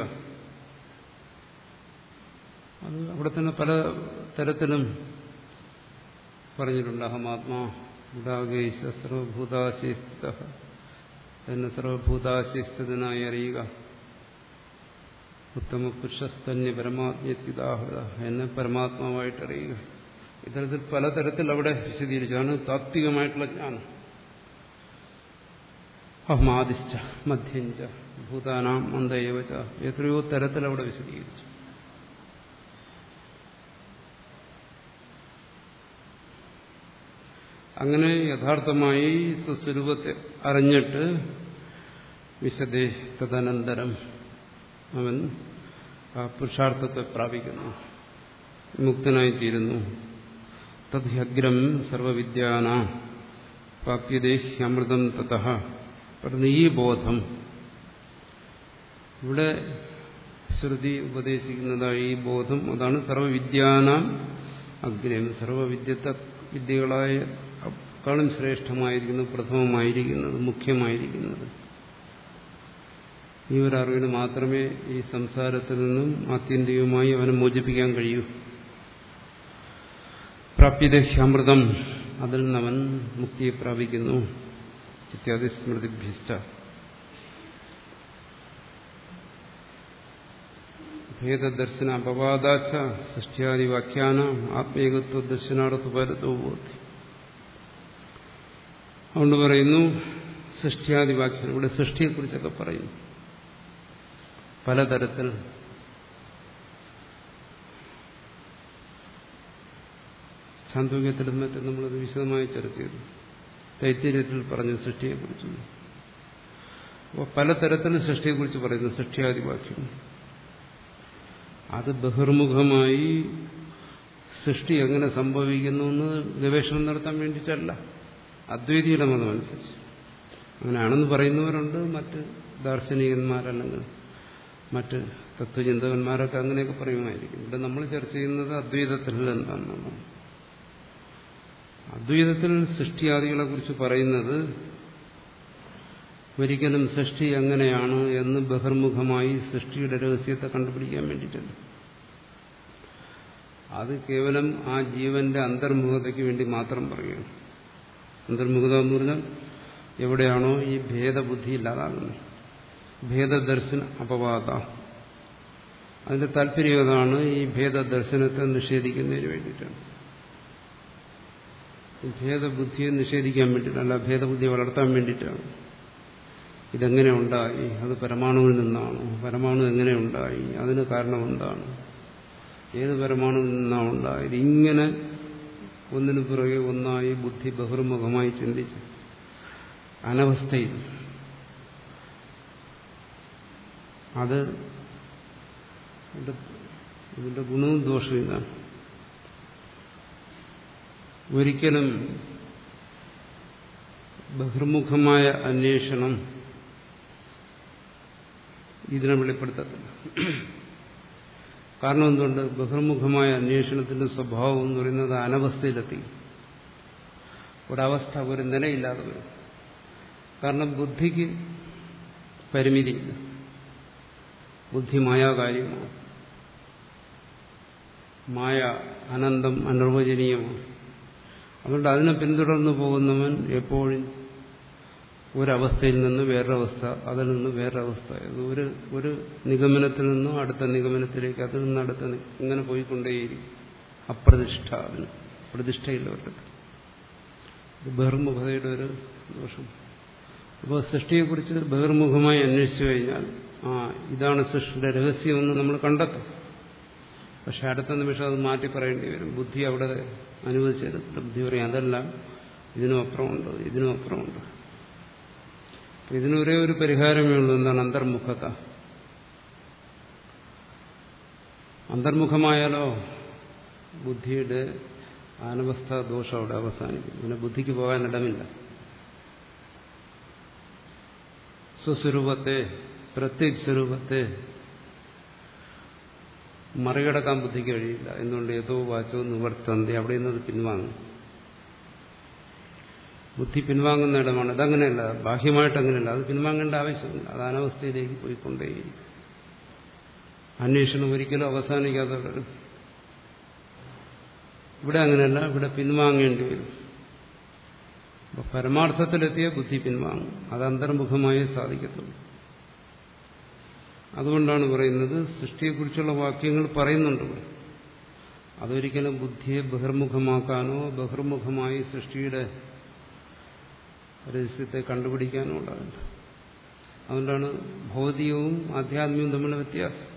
അത് അവിടെ തന്നെ പല തരത്തിലും പറഞ്ഞിട്ടുണ്ട്. അഹമാത്മാ ഗുഡാകേശ സർവഭൂതാശിസ്ഥ, എന്നെ സർവഭൂതാശിസ്ഥനായി അറിയുക. ഉത്തമ പുരുഷസ്തന്യ പരമാത്മ്യത്തിദാഹൃത, എന്നെ പരമാത്മാവായിട്ട് അറിയുക. ഇത്തരത്തിൽ പലതരത്തിൽ അവിടെ വിശദീകരിച്ചാണ് താത്വികമായിട്ടുള്ള ജ്ഞാനം. അഹ്മാദിശ്ച മധ്യഞ്ച ഭൂതാനാം അന്തയവച, എത്രയോ തരത്തിൽ അവിടെ വിശദീകരിച്ചു. അങ്ങനെ യഥാർത്ഥമായി സ്വസ്വരൂപത്തെ അറിഞ്ഞിട്ട് വിശദേ തദനന്തരം അവൻ ആ പുരുഷാർത്ഥത്തെ പ്രാപിക്കുന്നു, മുക്തനായിത്തീരുന്നു. തദ്ഹ്യഗ്രം സർവവിദ്യാന പ്രാപ്യതേ ഹ്യമൃതം തതഃ. പറഞ്ഞ ഈ ബോധം, ഇവിടെ ശ്രുതി ഉപദേശിക്കുന്നതായ ഈ ബോധം, അതാണ് സർവവിദ്യാനാം അഗ്രം, സർവവിദ്യത്തെ വിദ്യകളായ ക്കാളും ശ്രേഷ്ഠമായിരിക്കുന്നത്, പ്രഥമമായിരിക്കുന്നത്, മുഖ്യമായിരിക്കുന്നത്. ഈ ഒരു അറിവിന് മാത്രമേ ഈ സംസാരത്തിൽ നിന്നും ആത്യന്തികമായി അവനെ മോചിപ്പിക്കാൻ കഴിയൂ. പ്രാപ്യതേ ഹ്യമൃതം, അതിൽ നിന്നവൻ മുക്തിയെ പ്രാപിക്കുന്നു. ഇത്യാദി സ്മൃതിഭ്യശ്ച. ഭേദദർശന അപവാദാച്ച സൃഷ്ട്യാദി വ്യാഖ്യാന ആത്മേകത്വ ദർശനാർത്ഥ പരതോ ബോധി. അതുകൊണ്ട് പറയുന്നു സൃഷ്ട്യാദി വ്യാഖ്യാനം, ഇവിടെ സൃഷ്ടിയെക്കുറിച്ചൊക്കെ പറയുന്നു പലതരത്തിൽ. ഛാന്തോക്യത്തിലും മറ്റും നമ്മളത് വിശദമായി ചർച്ച ചെയ്തു. തൈത്തിരീയത്തിൽ പറഞ്ഞു സൃഷ്ടിയെക്കുറിച്ച്. അപ്പോൾ പലതരത്തിൽ സൃഷ്ടിയെക്കുറിച്ച് പറയുന്നു സൃഷ്ട്യാദി വാക്യം. അത് ബഹിർമുഖമായി സൃഷ്ടി എങ്ങനെ സംഭവിക്കുന്നു എന്ന് ഗവേഷണം നടത്താൻ വേണ്ടിയിട്ടല്ല, അദ്വൈതിയുടെ മതമനുസരിച്ച്. അങ്ങനെയാണെന്ന് പറയുന്നവരുണ്ട്. മറ്റ് ദാർശനികന്മാരല്ലെങ്കിൽ മറ്റ് തത്വചിന്തകന്മാരൊക്കെ അങ്ങനെയൊക്കെ പറയുമായിരിക്കും. ഇവിടെ നമ്മൾ ചർച്ച ചെയ്യുന്നത് അദ്വൈതത്തിൽ എന്താണെന്നാണ്. അദ്വൈതത്തിൽ സൃഷ്ടിയാദികളെ കുറിച്ച് പറയുന്നത് ഒരിക്കലും സൃഷ്ടി എങ്ങനെയാണ് എന്ന് ബഹിർമുഖമായി സൃഷ്ടിയുടെ രഹസ്യത്തെ കണ്ടുപിടിക്കാൻ വേണ്ടിയിട്ടല്ല. അത് കേവലം ആ ജീവന്റെ അന്തർമുഖതയ്ക്ക് വേണ്ടി മാത്രം പറയുകയാണ്. അന്തർമുഖത എന്ന് പറഞ്ഞാൽ എവിടെയാണോ ഈ ഭേദബുദ്ധി ഇല്ലാതാകുന്നത്, ഭേദദർശന അപവാദ. അതിന്റെ താല്പര്യം അതാണ്, ഈ ഭേദദർശനത്തെ നിഷേധിക്കുന്നതിന് വേണ്ടിയിട്ടാണ്. ഭേദബുദ്ധിയെ നിഷേധിക്കാൻ വേണ്ടിയിട്ടല്ല, ഭേദബുദ്ധിയെ വളർത്താൻ വേണ്ടിയിട്ടാണ്. ഇതെങ്ങനെ ഉണ്ടായി, അത് പരമാണുവിൽ നിന്നാണോ, പരമാണു എങ്ങനെ ഉണ്ടായി, അതിന് കാരണം എന്താണ്, ഏത് പരമാണുവിൽ നിന്നാണ് ഉണ്ടായത്, ഇങ്ങനെ ഒന്നിനു പുറകെ ഒന്നായി ബുദ്ധി ബഹിർമുഖമായി ചിന്തിച്ച് അനവസ്ഥയിൽ അത് ഇതിന്റെ ഗുണവും ദോഷവും ഇതാണ്. ഒരിക്കലും ബഹിർമുഖമായ അന്വേഷണം ഇതിനെ വെളിപ്പെടുത്തത്തില്ല. കാരണം എന്തുകൊണ്ട്? ബഹിർമുഖമായ അന്വേഷണത്തിന്റെ സ്വഭാവം എന്ന് പറയുന്നത് അനവസ്ഥയിലെത്തി, ഒരവസ്ഥ, ഒരു നിലയില്ലാതെ വരും. കാരണം ബുദ്ധിക്ക് പരിമിതിയില്ല, ബുദ്ധി മായാകാര്യമാണ്, മായ അനന്തം അനിർവചനീയമാണ്. അതുകൊണ്ട് അതിനെ പിന്തുടർന്നു പോകുന്നവൻ എപ്പോഴും ഒരവസ്ഥയിൽ നിന്ന് വേറൊരവസ്ഥ, അതിൽ നിന്ന് വേറൊരവസ്ഥ, ഒരു ഒരു നിഗമനത്തിൽ നിന്നും അടുത്ത നിഗമനത്തിലേക്ക്, അതിൽ നിന്ന് അടുത്ത ഇങ്ങനെ പോയിക്കൊണ്ടേയിരിക്കും. അപ്രതിഷ്ഠ, അതിന് പ്രതിഷ്ഠയില്ല ഒരിടത്ത്. ഇത് ബഹിർമുഖതയുടെ ഒരു ദോഷം. അപ്പോൾ സൃഷ്ടിയെക്കുറിച്ച് ബഹിർമുഖമായി അന്വേഷിച്ചു കഴിഞ്ഞാൽ ആ ഇതാണ് സൃഷ്ടിയുടെ രഹസ്യമെന്ന് നമ്മൾ കണ്ടെത്തും. പക്ഷെ അടുത്ത നിമിഷം അത് മാറ്റി പറയേണ്ടി വരും. ബുദ്ധി അവിടെ അനുവദിച്ചെടുത്തില്ല. ബുദ്ധി പറയും അതെല്ലാം ഇതിനും അപ്പുറമുണ്ട്, ഇതിനും അപ്പുറമുണ്ട്. ഇതിനൊരേ ഒരു പരിഹാരമേ ഉള്ളൂ. എന്താണ്? അന്തർമുഖത. അന്തർമുഖമായാലോ ബുദ്ധിയുടെ അനവസ്ഥ ദോഷം അവിടെ അവസാനിക്കും. പിന്നെ ബുദ്ധിക്ക് പോകാൻ ഇടമില്ല. സ്വസ്വരൂപത്തെ, പ്രത്യേക സ്വരൂപത്തെ മറികടക്കാൻ ബുദ്ധിക്ക് കഴിയില്ല. എന്തുകൊണ്ട്? ഏതോ വാച്ചോ നിവർത്തന്തി, അവിടെ നിന്ന് അത് പിൻവാങ്ങും. ബുദ്ധി പിൻവാങ്ങുന്ന ഇടമാണ്. അതങ്ങനെയല്ല, ബാഹ്യമായിട്ട് അങ്ങനെയല്ല, അത് പിൻവാങ്ങേണ്ട ആവശ്യമില്ല. അത് അനവസ്ഥയിലേക്ക് പോയിക്കൊണ്ടേയിരിക്കും. അന്വേഷണം ഒരിക്കലും അവസാനിക്കാതെ വരും. ഇവിടെ അങ്ങനെയല്ല, ഇവിടെ പിൻവാങ്ങേണ്ടി വരും. അപ്പൊ പരമാർത്ഥത്തിലെത്തിയ ബുദ്ധി പിൻവാങ്ങും. അത് അന്തർമുഖമായേ സാധിക്കത്തുള്ളൂ. അതുകൊണ്ടാണ് പറയുന്നത്, സൃഷ്ടിയെക്കുറിച്ചുള്ള വാക്യങ്ങൾ പറയുന്നുണ്ട്. അതൊരിക്കലും ബുദ്ധിയെ ബഹിർമുഖമാക്കാനോ ബഹിർമുഖമായി സൃഷ്ടിയുടെ രഹസ്യത്തെ കണ്ടുപിടിക്കാനോ ഉള്ളതല്ല. അതുകൊണ്ടാണ് ഭൗതികവും ആധ്യാത്മികവും തമ്മിലുള്ള വ്യത്യാസം.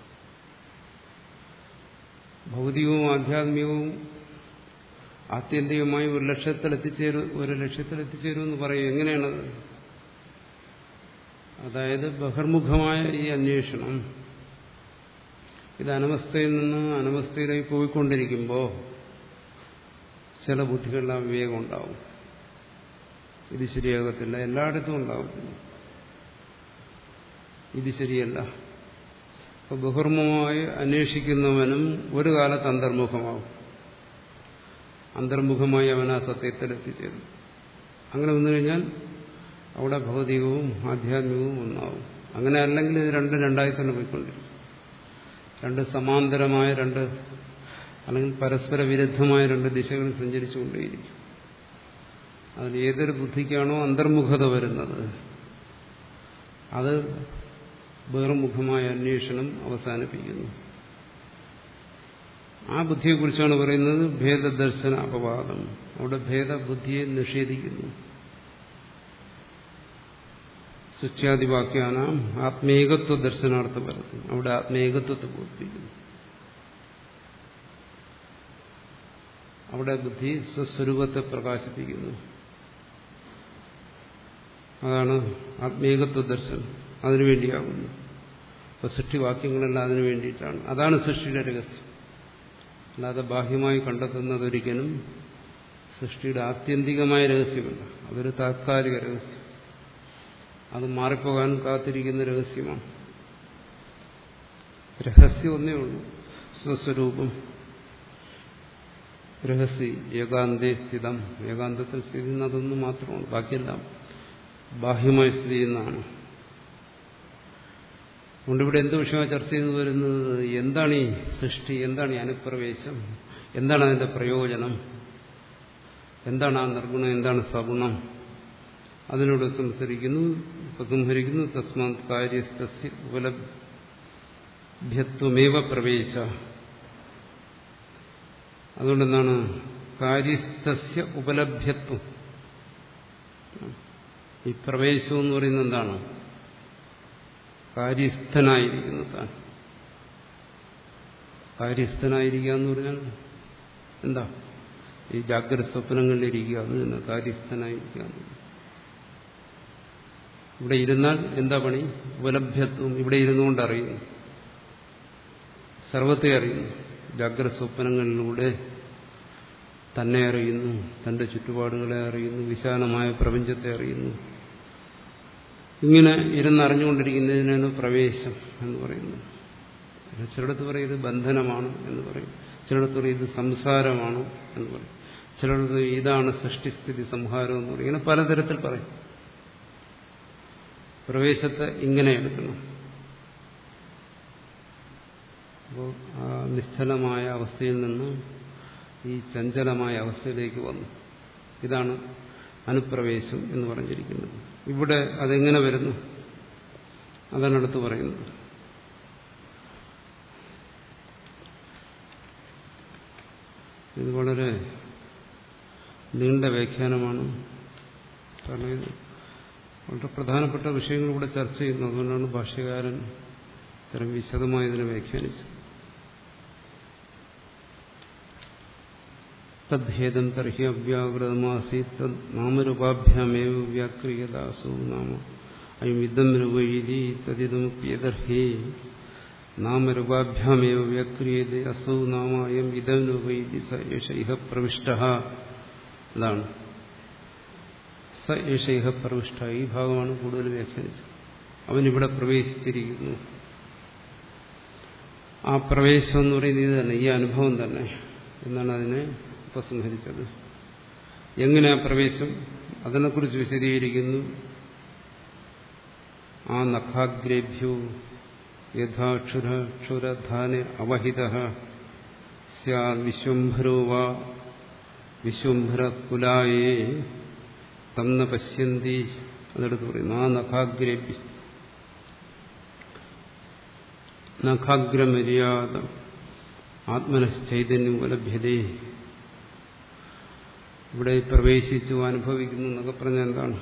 ഭൗതികവും ആധ്യാത്മികവും ആത്യന്തികമായി ഒരു ലക്ഷ്യത്തിലെത്തിച്ചേരും ഒരു ലക്ഷ്യത്തിലെത്തിച്ചേരുമെന്ന് പറയും. എങ്ങനെയാണത്? അതായത് ബഹിർമുഖമായ ഈ അന്വേഷണം ഇത് അനവസ്ഥയിൽ നിന്ന് അനവസ്ഥയിലേക്ക് പോയിക്കൊണ്ടിരിക്കുമ്പോൾ ചില ബുദ്ധികളിൽ വിവേകം ഉണ്ടാവും. ഇത് ശരിയാകത്തില്ല, എല്ലായിടത്തും ഉണ്ടാവും. ഇത് ശരിയല്ല. അപ്പൊ ബഹിർമുഖമായി അന്വേഷിക്കുന്നവനും ഒരു കാലത്ത് അന്തർമുഖമാവും. അന്തർമുഖമായി അവൻ ആ സത്യത്തിലെത്തിച്ചേരും. അങ്ങനെ വന്നു കഴിഞ്ഞാൽ അവിടെ ഭൗതികവും ആധ്യാത്മികവും ഒന്നാവും. അങ്ങനെ അല്ലെങ്കിൽ ഇത് രണ്ടും രണ്ടായി തന്നെ പോയിക്കൊണ്ടിരിക്കും. രണ്ട് സമാന്തരമായ രണ്ട് അല്ലെങ്കിൽ പരസ്പര വിരുദ്ധമായ രണ്ട് ദിശകളിൽ സഞ്ചരിച്ചുകൊണ്ടേയിരിക്കും. അതിൽ ഏതൊരു ബുദ്ധിക്കാണോ അന്തർമുഖത വരുന്നത് അത് ബഹിർമുഖമായ അന്വേഷണം അവസാനിപ്പിക്കുന്നു. ആ ബുദ്ധിയെക്കുറിച്ചാണ് പറയുന്നത് ഭേദദർശന അപവാദം. അവിടെ ഭേദബുദ്ധിയെ നിഷേധിക്കുന്നു. സൃഷ്ട്യാദിവാക്യാനാം ആത്മേകത്വ ദർശനാർത്ഥം വരുന്നു. അവിടെ ആത്മേകത്വത്തെ ബോധിപ്പിക്കുന്നു. അവിടെ ബുദ്ധി സ്വസ്വരൂപത്തെ പ്രകാശിപ്പിക്കുന്നു. അതാണ് ആത്മേകത്വ ദർശനം. അതിനുവേണ്ടിയാകുന്നു. അപ്പൊ സൃഷ്ടിവാക്യങ്ങളെല്ലാം അതിനു വേണ്ടിയിട്ടാണ്. അതാണ് സൃഷ്ടിയുടെ രഹസ്യം. അല്ലാതെ ബാഹ്യമായി കണ്ടെത്തുന്നതൊരിക്കലും സൃഷ്ടിയുടെ ആത്യന്തികമായ രഹസ്യമല്ല. അതൊരു താത്കാലിക രഹസ്യം. അത് മാറിപ്പോകാൻ കാത്തിരിക്കുന്ന രഹസ്യമാണ്. രഹസ്യം ഒന്നേ ഉള്ളൂ, സ്വസ്വരൂപം. രഹസ്യ ഏകാന്തേ സ്ഥിതം, ഏകാന്തത്തിൽ സ്ഥിതി ചെയ്യുന്ന അതൊന്നും മാത്രമാണ്. ബാക്കിയെല്ലാം ബാഹ്യമായി സ്ഥിതി ചെയ്യുന്നതാണ്. അതുകൊണ്ട് ഇവിടെ എന്ത് വിഷയമാണ് ചർച്ച ചെയ്തു വരുന്നത്? എന്താണ് ഈ സൃഷ്ടി, എന്താണ് ഈ അനുപ്രവേശം, എന്താണ് അതിന്റെ പ്രയോജനം, എന്താണ് ആ നിർഗുണം, എന്താണ് സഗുണം, അതിനോട് സംസരിക്കുന്നു, ഉപസംഹരിക്കുന്നു. തസ്മാത് കാര്യസ്ഥസ്യ ഉപലഭ്യത്വമേവ പ്രവേശ. അതുകൊണ്ടെന്താണ് കാര്യസ്ഥസ്യ ഉപലഭ്യത്വം. ഈ പ്രവേശം എന്ന് പറയുന്നത് എന്താണ്? കാര്യസ്ഥനായിരിക്കുന്നു താൻ. കാര്യസ്ഥനായിരിക്കുക എന്ന് പറഞ്ഞാൽ എന്താ? ഈ ജാഗ്രത സ്വപ്നങ്ങളിലിരിക്കുക, അത് തന്നെ കാര്യസ്ഥനായിരിക്കുക. ഇവിടെ ഇരുന്നാൽ എന്താ പണി? ഉപലഭ്യത്വം. ഇവിടെ ഇരുന്നുകൊണ്ട് അറിയുന്നു, സർവത്തെ അറിയുന്നു. ജാഗ്രത സ്വപ്നങ്ങളിലൂടെ തന്നെ അറിയുന്നു, തന്റെ ചുറ്റുപാടുകളെ അറിയുന്നു, വിശാലമായ പ്രപഞ്ചത്തെ അറിയുന്നു. ഇങ്ങനെ ഇരുന്നറിഞ്ഞുകൊണ്ടിരിക്കുന്നതിനാണ് പ്രവേശം എന്ന് പറയുന്നത്. ചിലടത്ത് പറയും ഇത് ബന്ധനമാണ് എന്ന് പറയും, ചിലടത്ത് പറയും ഇത് സംസാരമാണ് എന്ന് പറയും, ചിലടത്ത് ഇതാണ് സൃഷ്ടിസ്ഥിതി സംഹാരം എന്ന് പറയും. ഇങ്ങനെ പലതരത്തിൽ പറയും. പ്രവേശത്തെ ഇങ്ങനെ എടുക്കണം. അപ്പോൾ ആ നിശ്ചലമായ അവസ്ഥയിൽ നിന്ന് ഈ ചഞ്ചലമായ അവസ്ഥയിലേക്ക് വന്നു. ഇതാണ് അനുപ്രവേശം എന്ന് പറഞ്ഞിരിക്കുന്നത്. ഇവിടെ അതെങ്ങനെ വരുന്നു? അതാണ് അടുത്ത് പറയുന്നത്. ഇത് വളരെ നീണ്ട വ്യാഖ്യാനമാണ്. കാരണം ഇത് വളരെ പ്രധാനപ്പെട്ട വിഷയങ്ങൾ ഇവിടെ ചർച്ച ചെയ്യുന്നു. അതുകൊണ്ടാണ് ഭാഷ്യകാരൻ ഇത്തരം വിശദമായി ഇതിനെ വ്യാഖ്യാനിച്ചത്. തദ്ഭേദം തർഹി അവ്യാകൃതമാസീത് തദ് നാമരൂപാഭ്യാമേവ വ്യാക്രിയതാസോ നാമ അയം ഇദം രൂപയിതി തദിദമുപ്യതർഹി നാമരൂപാഭ്യാമേവ വ്യാക്രിയതേ അസൗ നാമ അയം ഇദം രൂപയിതി സ ഏഷ ഇഹ പ്രവിഷ്ടഃ. അതാണ് സ ഏഷ ഇഹ പ്രവിഷ്ട. ഈ ഭാഗമാണ് കൂടുതൽ വ്യാഖ്യാനിച്ചത്. അവനിവിടെ പ്രവേശിച്ചിരിക്കുന്നു. ആ പ്രവേശം എന്ന് പറയുന്നത് ഇത് തന്നെ, ഈ അനുഭവം തന്നെ എന്നാണ് അതിനെ ഉപസംഹരിച്ചത്. എങ്ങനെയാ പ്രവേശം? അതിനെക്കുറിച്ച് വിശദീകരിക്കുന്നു. ആ നഖാഗ്രേഭ്യോ യഥാക്ഷുരക്ഷുരധാനെ അവഹിതഃ സ്യാദ് വിശ്വംഭരോ വാ വിശ്വംഭരകുലായേ തം ന പശ്യന്തി. അതെടുത്ത് പറയുന്നു. ആ നഖാഗ്രേഭ്യ നഖാഗ്രമര്യാദ ആത്മനശ്ചൈതന്യം ഉപലഭ്യതേ. ഇവിടെ പ്രവേശിച്ചു അനുഭവിക്കുന്നു എന്നൊക്കെ പറഞ്ഞാൽ എന്താണ്?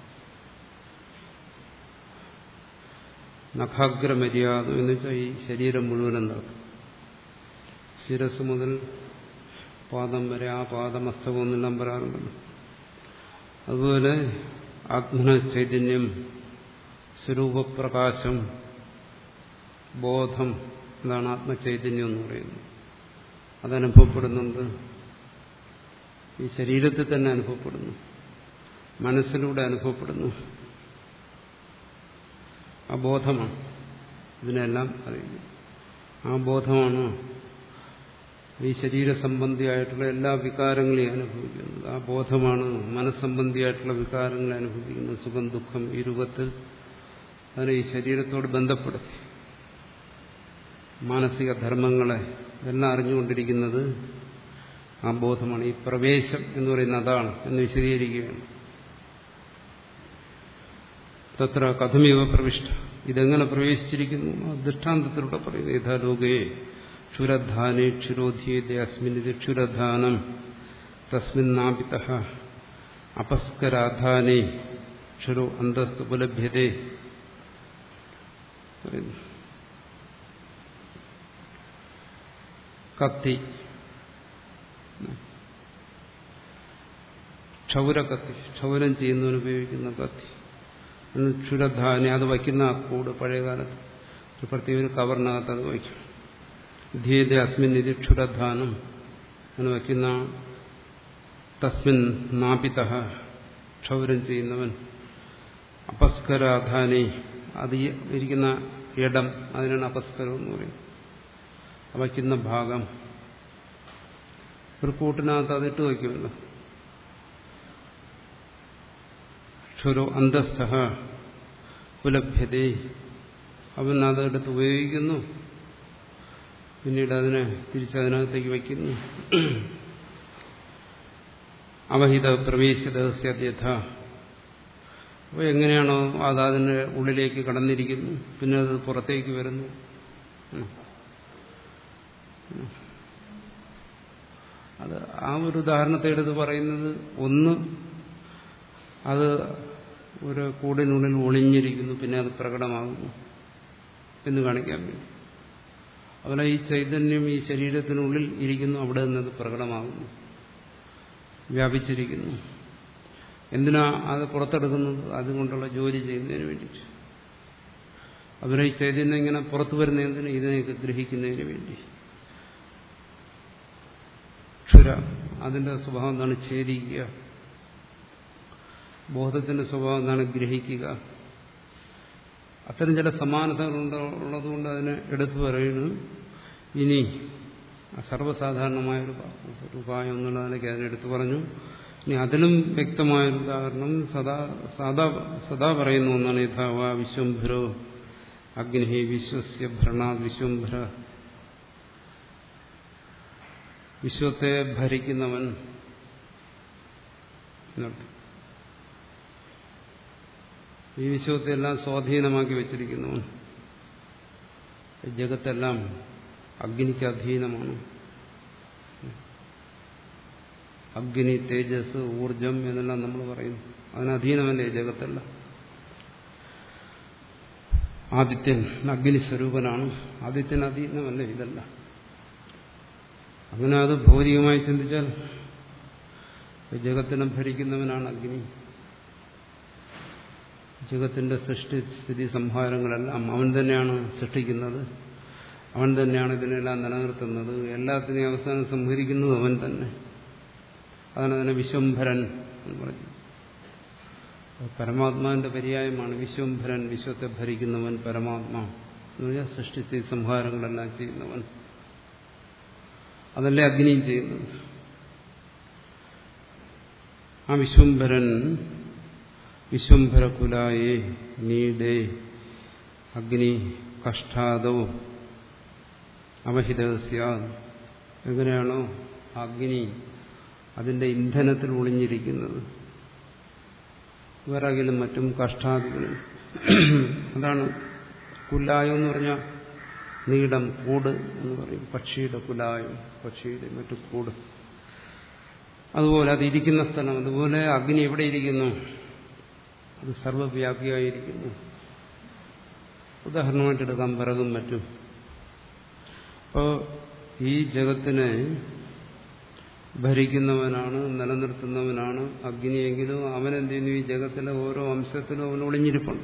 നഖാഗ്രമര്യാദ എന്ന് വെച്ചാൽ ഈ ശരീരം മുഴുവൻ എന്താക്കും? ശിരസ് മുതൽ പാദം വരെ, ആ പാദമസ്തകം എന്നെല്ലാം പറയാറുണ്ടല്ലോ. അതുപോലെ ആത്മന ചൈതന്യം, സ്വരൂപപ്രകാശം, ബോധം, അതാണ് ആത്മചൈതന്യം എന്ന് പറയുന്നത്. അതനുഭവപ്പെടുന്നുണ്ട്. ഈ ശരീരത്തിൽ തന്നെ അനുഭവപ്പെടുന്നു, മനസ്സിലൂടെ അനുഭവപ്പെടുന്നു. ആ ബോധമാണ് ഇതിനെല്ലാം അറിയുന്നത്. ആ ബോധമാണ് ഈ ശരീരസംബന്ധിയായിട്ടുള്ള എല്ലാ വികാരങ്ങളെയും അനുഭവിക്കുന്നത്. ആ ബോധമാണ് മനസ്സംബന്ധിയായിട്ടുള്ള വികാരങ്ങളെ അനുഭവിക്കുന്നത്. സുഖം ദുഃഖം ഈ രൂപത്തിൽ അതിനെ ഈ ശരീരത്തോട് ബന്ധപ്പെടുത്തി മാനസിക ധർമ്മങ്ങളെ എല്ലാം അറിഞ്ഞുകൊണ്ടിരിക്കുന്നത് ആ ബോധമാണ്. ഈ പ്രവേശം എന്ന് പറയുന്നത് അതാണ് എന്ന് വിശദീകരിക്കുകയാണ്. തത്ര കഥമിവ പ്രവിഷ്ട. ഇതെങ്ങനെ പ്രവേശിച്ചിരിക്കുന്നു? ദൃഷ്ടാന്തത്തിലൂടെ പറയുന്നത്. യഥാലോകേ ക്ഷുരധാനേ ക്ഷുരോധീയതേ അസ്മിന്നിതി ക്ഷുരധാനം തസ്മിന്നാപിതഃ അപസ്കരാധാനേ ക്ഷുരോ അന്തസ്തു ഉപലഭ്യതേ. കത്തി, ക്ഷൗരക്കത്തി, ക്ഷൗരം ചെയ്യുന്നവന് ഉപയോഗിക്കുന്ന കത്തി. ക്ഷുരധാനി, അത് വയ്ക്കുന്ന ആ കൂട് പഴയകാലത്ത് ഒരു പ്രത്യേക ഒരു കവറിനകത്ത് അത് വയ്ക്കും. ധീയത അസ്മിൻ നിധി ക്ഷുരധാനം എന്ന് വയ്ക്കുന്ന തസ്മിൻ നാപിതഃ, ക്ഷൗരം ചെയ്യുന്നവൻ. അപസ്കരാധാനി, അത് ഇരിക്കുന്ന ഇടം, അതിനാണ് അപസ്കരം എന്ന് പറയുന്നത്. വയ്ക്കുന്ന ഭാഗം ഒരു കൂട്ടിനകത്ത് അതിട്ട് വയ്ക്കുമല്ലോ. ക്ഷുരോ അന്തസ്ഥഃ ഉപലഭ്യതേ, അവൻ അതെടുത്ത് ഉപയോഗിക്കുന്നു, പിന്നീട് അതിനെ തിരിച്ചതിനകത്തേക്ക് വയ്ക്കുന്നു. അവഹിത പ്രവേശിത യഥ, അപ്പോൾ എങ്ങനെയാണോ അത് അതിൻ്റെ ഉള്ളിലേക്ക് കടന്നിരിക്കുന്നു, പിന്നെ അത് പുറത്തേക്ക് വരുന്നു. അത് ആ ഒരു ഉദാഹരണത്തെ എടുത്ത് പറയുന്നത്, ഒന്ന് അത് ഒരു കൂടിനുള്ളിൽ ഒളിഞ്ഞിരിക്കുന്നു, പിന്നെ അത് പ്രകടമാകുന്നു എന്ന് കാണിക്കാൻ വേണ്ടി. അതുപോലെ ഈ ചൈതന്യം ഈ ശരീരത്തിനുള്ളിൽ ഇരിക്കുന്നു, അവിടെ നിന്നത് പ്രകടമാകുന്നു, വ്യാപിച്ചിരിക്കുന്നു. എന്തിനാ അത് പുറത്തെടുക്കുന്നത്? അതുകൊണ്ടുള്ള ജോലി ചെയ്യുന്നതിന് വേണ്ടിയിട്ട്. അതുപോലെ ഈ ചൈതന്യം ഇങ്ങനെ പുറത്തു വരുന്ന എന്തിന്? ഇതിനെയൊക്കെ ഗ്രഹിക്കുന്നതിന് വേണ്ടി. ക്ഷുര, അതിന്റെ സ്വഭാവം എന്താണ്? ഛേദിക്കുക. ബോധത്തിന്റെ സ്വഭാവം എന്താണ്? ഗ്രഹിക്കുക. അത്തരം ചില സമാനതകളുണ്ട് ഉള്ളതുകൊണ്ട് അതിനെ എടുത്തു പറയുന്നു. ഇനി സർവ്വസാധാരണമായൊരു ഉപായം എന്നുള്ള നിലയ്ക്ക് അതിനെടുത്തു പറഞ്ഞു. ഇനി അതിലും വ്യക്തമായൊരു ഉദാഹരണം സദാ സദാ സദാ പറയുന്ന ഒന്നാണ്. യഥാവാ വിശ്വംഭരോ അഗ്നി വിശ്വസ്യ ഭരണാത് വിശ്വംഭര. വിശ്വത്തെ ഭരിക്കുന്നവൻ എന്നർത്ഥം. ഈ വിശ്വത്തെ എല്ലാം സ്വാധീനമാക്കി വെച്ചിരിക്കുന്നവൻ. ജഗത്തെല്ലാം അഗ്നിക്ക് അധീനമാണ്. അഗ്നി, തേജസ്, ഊർജം എന്നെല്ലാം നമ്മൾ പറയുന്നു. അതിനധീനമല്ലേ ജഗത്തെല്ലാം. ആദിത്യൻ അഗ്നി സ്വരൂപനാണ്. ആദിത്യൻ അധീനമല്ലേ ഇതല്ല. അങ്ങനെ അത് ഭൗതികമായി ചിന്തിച്ചാൽ ജഗത്തിനെ ഭരിക്കുന്നവനാണ് അഗ്നി. ജഗത്തിന്റെ സൃഷ്ടി സ്ഥിതി സംഹാരങ്ങളെല്ലാം അവൻ തന്നെയാണ് സൃഷ്ടിക്കുന്നത്, അവൻ തന്നെയാണ് ഇതിനെല്ലാം നിലനിർത്തുന്നത്, എല്ലാത്തിനെയും അവസാനം സംഹരിക്കുന്നത് അവൻ തന്നെ. അതാണ് അതിനെ വിശ്വംഭരൻ എന്ന് പറയുന്നത്. പരമാത്മാവിന്റെ പര്യായമാണ് വിശ്വംഭരൻ. വിശ്വത്തെ ഭരിക്കുന്നവൻ പരമാത്മാ എന്ന് പറഞ്ഞാൽ സൃഷ്ടി സംഹാരങ്ങളെല്ലാം ചെയ്യുന്നവൻ. അതല്ലേ അഗ്നിയും ചെയ്യുന്നത്. ആ വിശ്വംഭരൻ വിശ്വംഭരകുലായേ നീടേ അഗ്നി കഷ്ടാദോ അവഹിതസ്യ. എങ്ങനെയാണോ അഗ്നി അതിന്റെ ഇന്ധനത്തിൽ ഒളിഞ്ഞിരിക്കുന്നത്, വിറകിലും മറ്റും കഷ്ടാദികളും. അതാണ് കുലായം എന്ന് പറഞ്ഞാൽ നീടം, കൂട് എന്ന് പറയും. പക്ഷിയുടെ കുലായം, പക്ഷിയുടെ മറ്റു കൂട്. അതുപോലെ അത് ഇരിക്കുന്ന സ്ഥലം. അതുപോലെ അഗ്നി എവിടെ ഇരിക്കുന്നു? അത് സർവ്വവ്യാപിയായിരിക്കുന്നു. ഉദാഹരണമായിട്ട് എടുക്കാം വിറകും മറ്റും. അപ്പോൾ ഈ ജഗത്തിനെ ഭരിക്കുന്നവനാണ്, നിലനിർത്തുന്നവനാണ് അഗ്നിയെങ്കിലും അവനെന്ത് ചെയ്യുന്നു? ഈ ജഗത്തിലെ ഓരോ അംശത്തിലും അവൻ ഒളിഞ്ഞിരിപ്പുണ്ട്.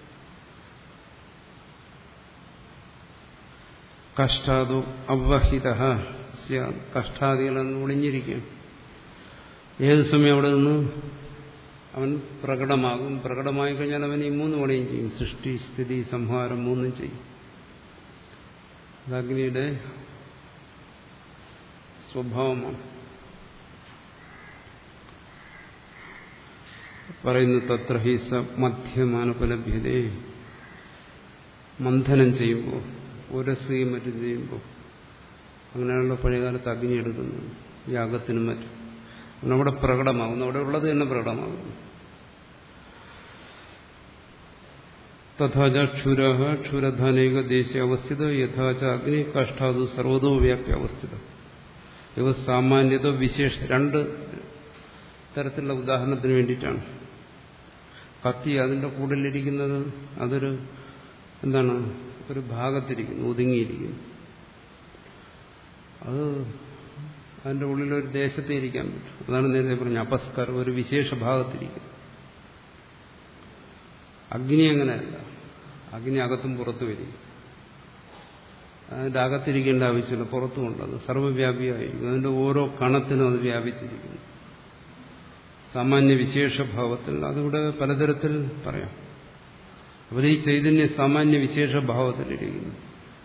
കഷ്ടാദോ അവഹിത, കഷ്ടാദികളെന്ന് ഒളിഞ്ഞിരിക്കും. ഏത് സമയം അവിടെ നിന്ന് അവൻ പ്രകടമാകും. പ്രകടമായി കഴിഞ്ഞാൽ അവൻ ഈ മൂന്ന് പണിയും ചെയ്യും. സൃഷ്ടി, സ്ഥിതി, സംഹാരം മൂന്നും ചെയ്യും. അത് അഗ്നിയുടെ സ്വഭാവമാണ്. പറയുന്നു തത്ര ഹി സ മധ്യമാനുപലഭ്യതേ. മന്ഥനം ചെയ്യുമ്പോൾ, ഉരസുകയും മറ്റും ചെയ്യുമ്പോൾ, അങ്ങനെയാണല്ലോ പഴയകാലത്ത് അഗ്നി എടുക്കുന്നത് യാഗത്തിനും മറ്റും. അവിടെ പ്രകടമാകുന്നു, അവിടെ ഉള്ളത് തന്നെ പ്രകടമാകുന്നു. തഥാച ക്ഷുര ക്ഷുരധാനൈക ദേശീയ അവസ്ഥിത യഥാച അഗ്നി കഷ്ടാതു സർവതോ വ്യാപ്യ അവസ്ഥിത. ഇവ സാമാന്യത വിശേഷ. രണ്ട് തരത്തിലുള്ള ഉദാഹരണത്തിന് വേണ്ടിയിട്ടാണ്. കത്തി അതിന്റെ കൂടിലിരിക്കുന്നത് അതൊരു എന്താണ്, ഒരു ഭാഗത്തിരിക്കുന്നു, ഒതുങ്ങിയിരിക്കുന്നു. അത് അതിന്റെ ഉള്ളിലൊരു ദേശത്തെ ഇരിക്കാൻ പറ്റും. അതാണ് നേരത്തെ പറഞ്ഞ അപസ്കാരം, ഒരു വിശേഷ ഭാഗത്തിരിക്കും. അഗ്നി അങ്ങനെയല്ല. അഗ്നി അകത്തും പുറത്തു വരും. അതിന്റെ അകത്തിരിക്കേണ്ട ആവശ്യമില്ല, പുറത്തുമുണ്ട്. അത് സർവ്വവ്യാപിയായിരിക്കും. അതിന്റെ ഓരോ കണത്തിനും അത് വ്യാപിച്ചിരിക്കുന്നു. സാമാന്യ വിശേഷഭാവത്തിൽ അതിവിടെ പലതരത്തിൽ പറയാം. അവർ ഈ ചൈതന്യ സാമാന്യ വിശേഷഭാവത്തിലിരിക്കുന്നു.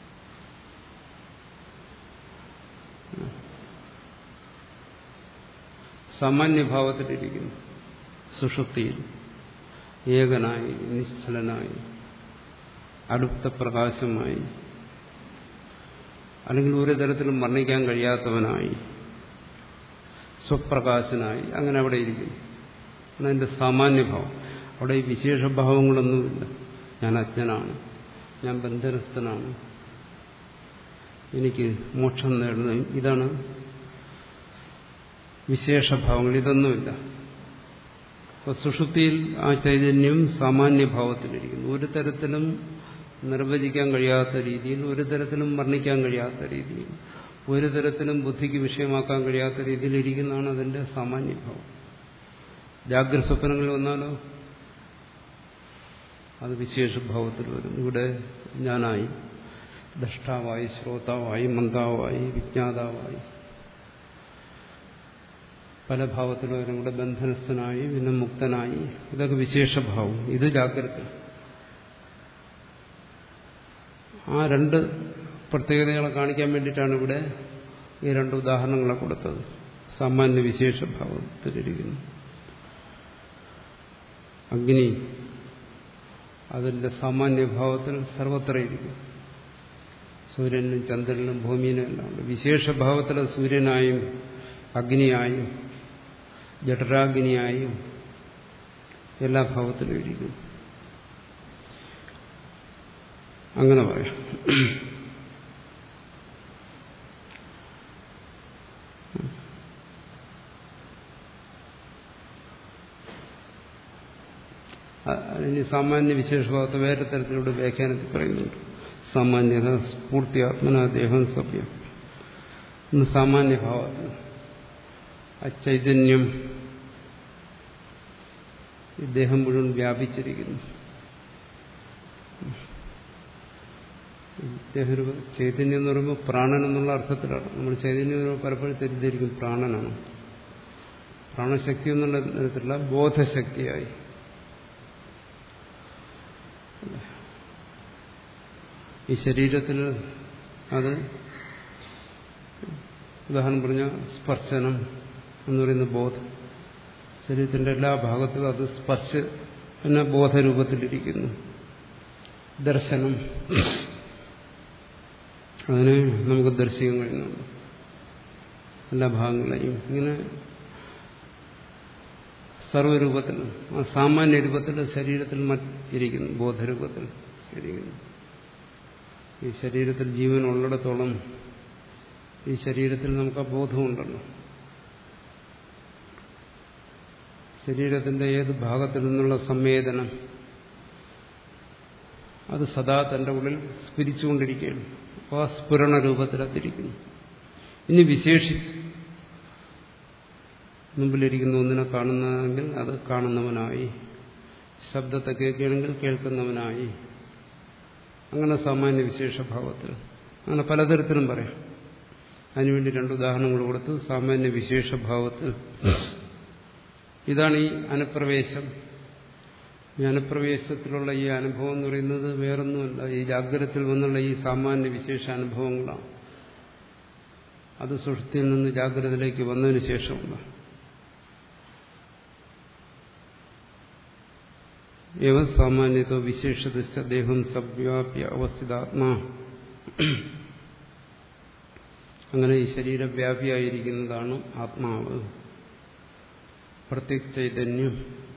സാമാന്യഭാവത്തിലിരിക്കുന്നു. സുഷുപ്തിയിൽ ഏകനായി, നിശ്ചലനായി, അടുത്ത പ്രകാശമായി, അല്ലെങ്കിൽ ഒരു തരത്തിലും വർണ്ണിക്കാൻ കഴിയാത്തവനായി, സ്വപ്രകാശനായി, അങ്ങനെ അവിടെ ഇരിക്കുന്നു. അതിന്റെ സാമാന്യഭാവം. അവിടെ ഈ വിശേഷഭാവങ്ങളൊന്നുമില്ല. ഞാൻ അജ്ഞനാണ്, ഞാൻ ബന്ധനസ്ഥനാണ്, എനിക്ക് മോക്ഷം നേടണം, ഇതാണ് വിശേഷഭാവങ്ങൾ. ഇതൊന്നുമില്ല. അപ്പോൾ സുഷുപ്തിയിൽ ആ ചൈതന്യം സാമാന്യഭാവത്തിലിരിക്കുന്നു. ഒരു തരത്തിലും നിർവചിക്കാൻ കഴിയാത്ത രീതിയിൽ, ഒരു തരത്തിലും വർണ്ണിക്കാൻ കഴിയാത്ത രീതിയിൽ, ഒരു തരത്തിലും ബുദ്ധിക്ക് വിഷയമാക്കാൻ കഴിയാത്ത രീതിയിൽ ഇരിക്കുന്നതാണ് അതിന്റെ സാമാന്യഭാവം. ജാഗ്രത സ്വപ്നങ്ങളിൽ വന്നാലോ അത് വിശേഷഭാവത്തിൽ വരും. ഇവിടെ ഞാനായി, ദ്രഷ്ടാവായി, ശ്രോതാവായി, മന്ദാവായി, വിജ്ഞാതാവായി, പല ഭാവത്തിൽ വരും. ഇവിടെ ബന്ധനസ്ഥനായി, പിന്നെ മുക്തനായി, ഇതൊക്കെ വിശേഷഭാവം. ഇത് ജാഗ്രത. ആ രണ്ട് പ്രത്യേകതകളെ കാണിക്കാൻ വേണ്ടിയിട്ടാണ് ഇവിടെ ഈ രണ്ട് ഉദാഹരണങ്ങളെ കൊടുത്തത്. സാമാന്യ വിശേഷഭാവത്തിലിരിക്കുന്നു അഗ്നി, അതിന്റെ സാമാന്യഭാവത്തിൽ സർവത്ര ഇരിക്കും. സൂര്യനിലും ചന്ദ്രനിലും ഭൂമിയിലും എല്ലാം ഉണ്ട്. വിശേഷഭാവത്തിൽ സൂര്യനായും അഗ്നിയായും ജഠരാഗ്നിയായും എല്ലാ ഭാവത്തിലും ഇരിക്കും. അങ്ങനെ പറയാം. ഇനി സാമാന്യ വിശേഷഭാവത്തെ വേറെ തരത്തിലൂടെ വ്യാഖ്യാനത്തിൽ പറയുന്നുണ്ട്. സാമാന്യത സ്ഫൂർത്തി ആത്മനാ ദേഹം സഭ്യം. ഇന്ന് സാമാന്യഭാവത്തിൽ ആ ചൈതന്യം ഈ ദേഹം മുഴുവൻ വ്യാപിച്ചിരിക്കുന്നു. ദേഹരൂപ ചൈതന്യം എന്ന് പറയുമ്പോൾ പ്രാണൻ എന്നുള്ള അർത്ഥത്തിലാണ്. നമ്മൾ ചൈതന്യം പലപ്പോഴും തെറ്റിദ്ധരിക്കും പ്രാണനാണ്. പ്രാണശക്തി എന്നുള്ള തരത്തിലുള്ള ബോധശക്തിയായി. ഈ ശരീരത്തിൽ അത് ഉദാഹരണം പറഞ്ഞ സ്പർശനം എന്ന് പറയുന്ന ബോധം, ശരീരത്തിന്റെ എല്ലാ ഭാഗത്തും അത് സ്പർശ എന്ന ബോധരൂപത്തിലിരിക്കുന്നു. ദർശനം, അതിനെ നമുക്ക് ദർശിക്കാൻ കഴിയുന്നുണ്ട് എല്ലാ ഭാഗങ്ങളെയും. ഇങ്ങനെ സർവ്വരൂപത്തിൽ, ആ സാമാന്യ രൂപത്തിൽ ശരീരത്തിൽ ഇരിക്കുന്നു, ബോധരൂപത്തിൽ ഇരിക്കുന്നു. ഈ ശരീരത്തിൽ ജീവൻ ഉള്ളിടത്തോളം ഈ ശരീരത്തിൽ നമുക്ക് ആ ബോധമുണ്ടല്ലോ. ശരീരത്തിന്റെ ഏത് ഭാഗത്തിൽ നിന്നുള്ള സംവേദനം അത് സദാ തന്റെ ഉള്ളിൽ സ്ഫുരിച്ചുകൊണ്ടിരിക്കുകയാണ്. അപ്പോൾ ആ സ്ഫുരണ രൂപത്തിൽ അതിരിക്കുന്നു. ഇനി വിശേഷിച്ച് മുമ്പിലിരിക്കുന്ന ഒന്നിനെ കാണുന്നതെങ്കിൽ അത് കാണുന്നവനായി, ശബ്ദത്തെ കേൾക്കുകയാണെങ്കിൽ കേൾക്കുന്നവനായി, അങ്ങനെ സാമാന്യ വിശേഷഭാവത്തിൽ. അങ്ങനെ പലതരത്തിലും പറയാം. അതിനുവേണ്ടി രണ്ട് ഉദാഹരണങ്ങൾ കൊടുത്തു. സാമാന്യ വിശേഷഭാവത്തിൽ ഇതാണ് ഈ അനുപ്രവേശം. ഈ അനുപ്രവേശത്തിലുള്ള ഈ അനുഭവം എന്ന് പറയുന്നത് വേറൊന്നുമല്ല, ഈ ജാഗ്രതത്തിൽ വന്നുള്ള ഈ സാമാന്യ വിശേഷ അനുഭവങ്ങളാണ്. അത് സുഷുപ്തിയിൽ നിന്ന് ജാഗ്രതയിലേക്ക് വന്നതിന് ശേഷമുള്ള ഏവ സാമാന്യതോ വിശേഷതശ്ച ദേഹം സവ്യാപ്യ അവസ്ഥിതാത്മാ. അങ്ങനെ ഈ ശരീരവ്യാപിയായിരിക്കുന്നതാണ് ആത്മാവ്, പ്രത്യേക ചൈതന്യം.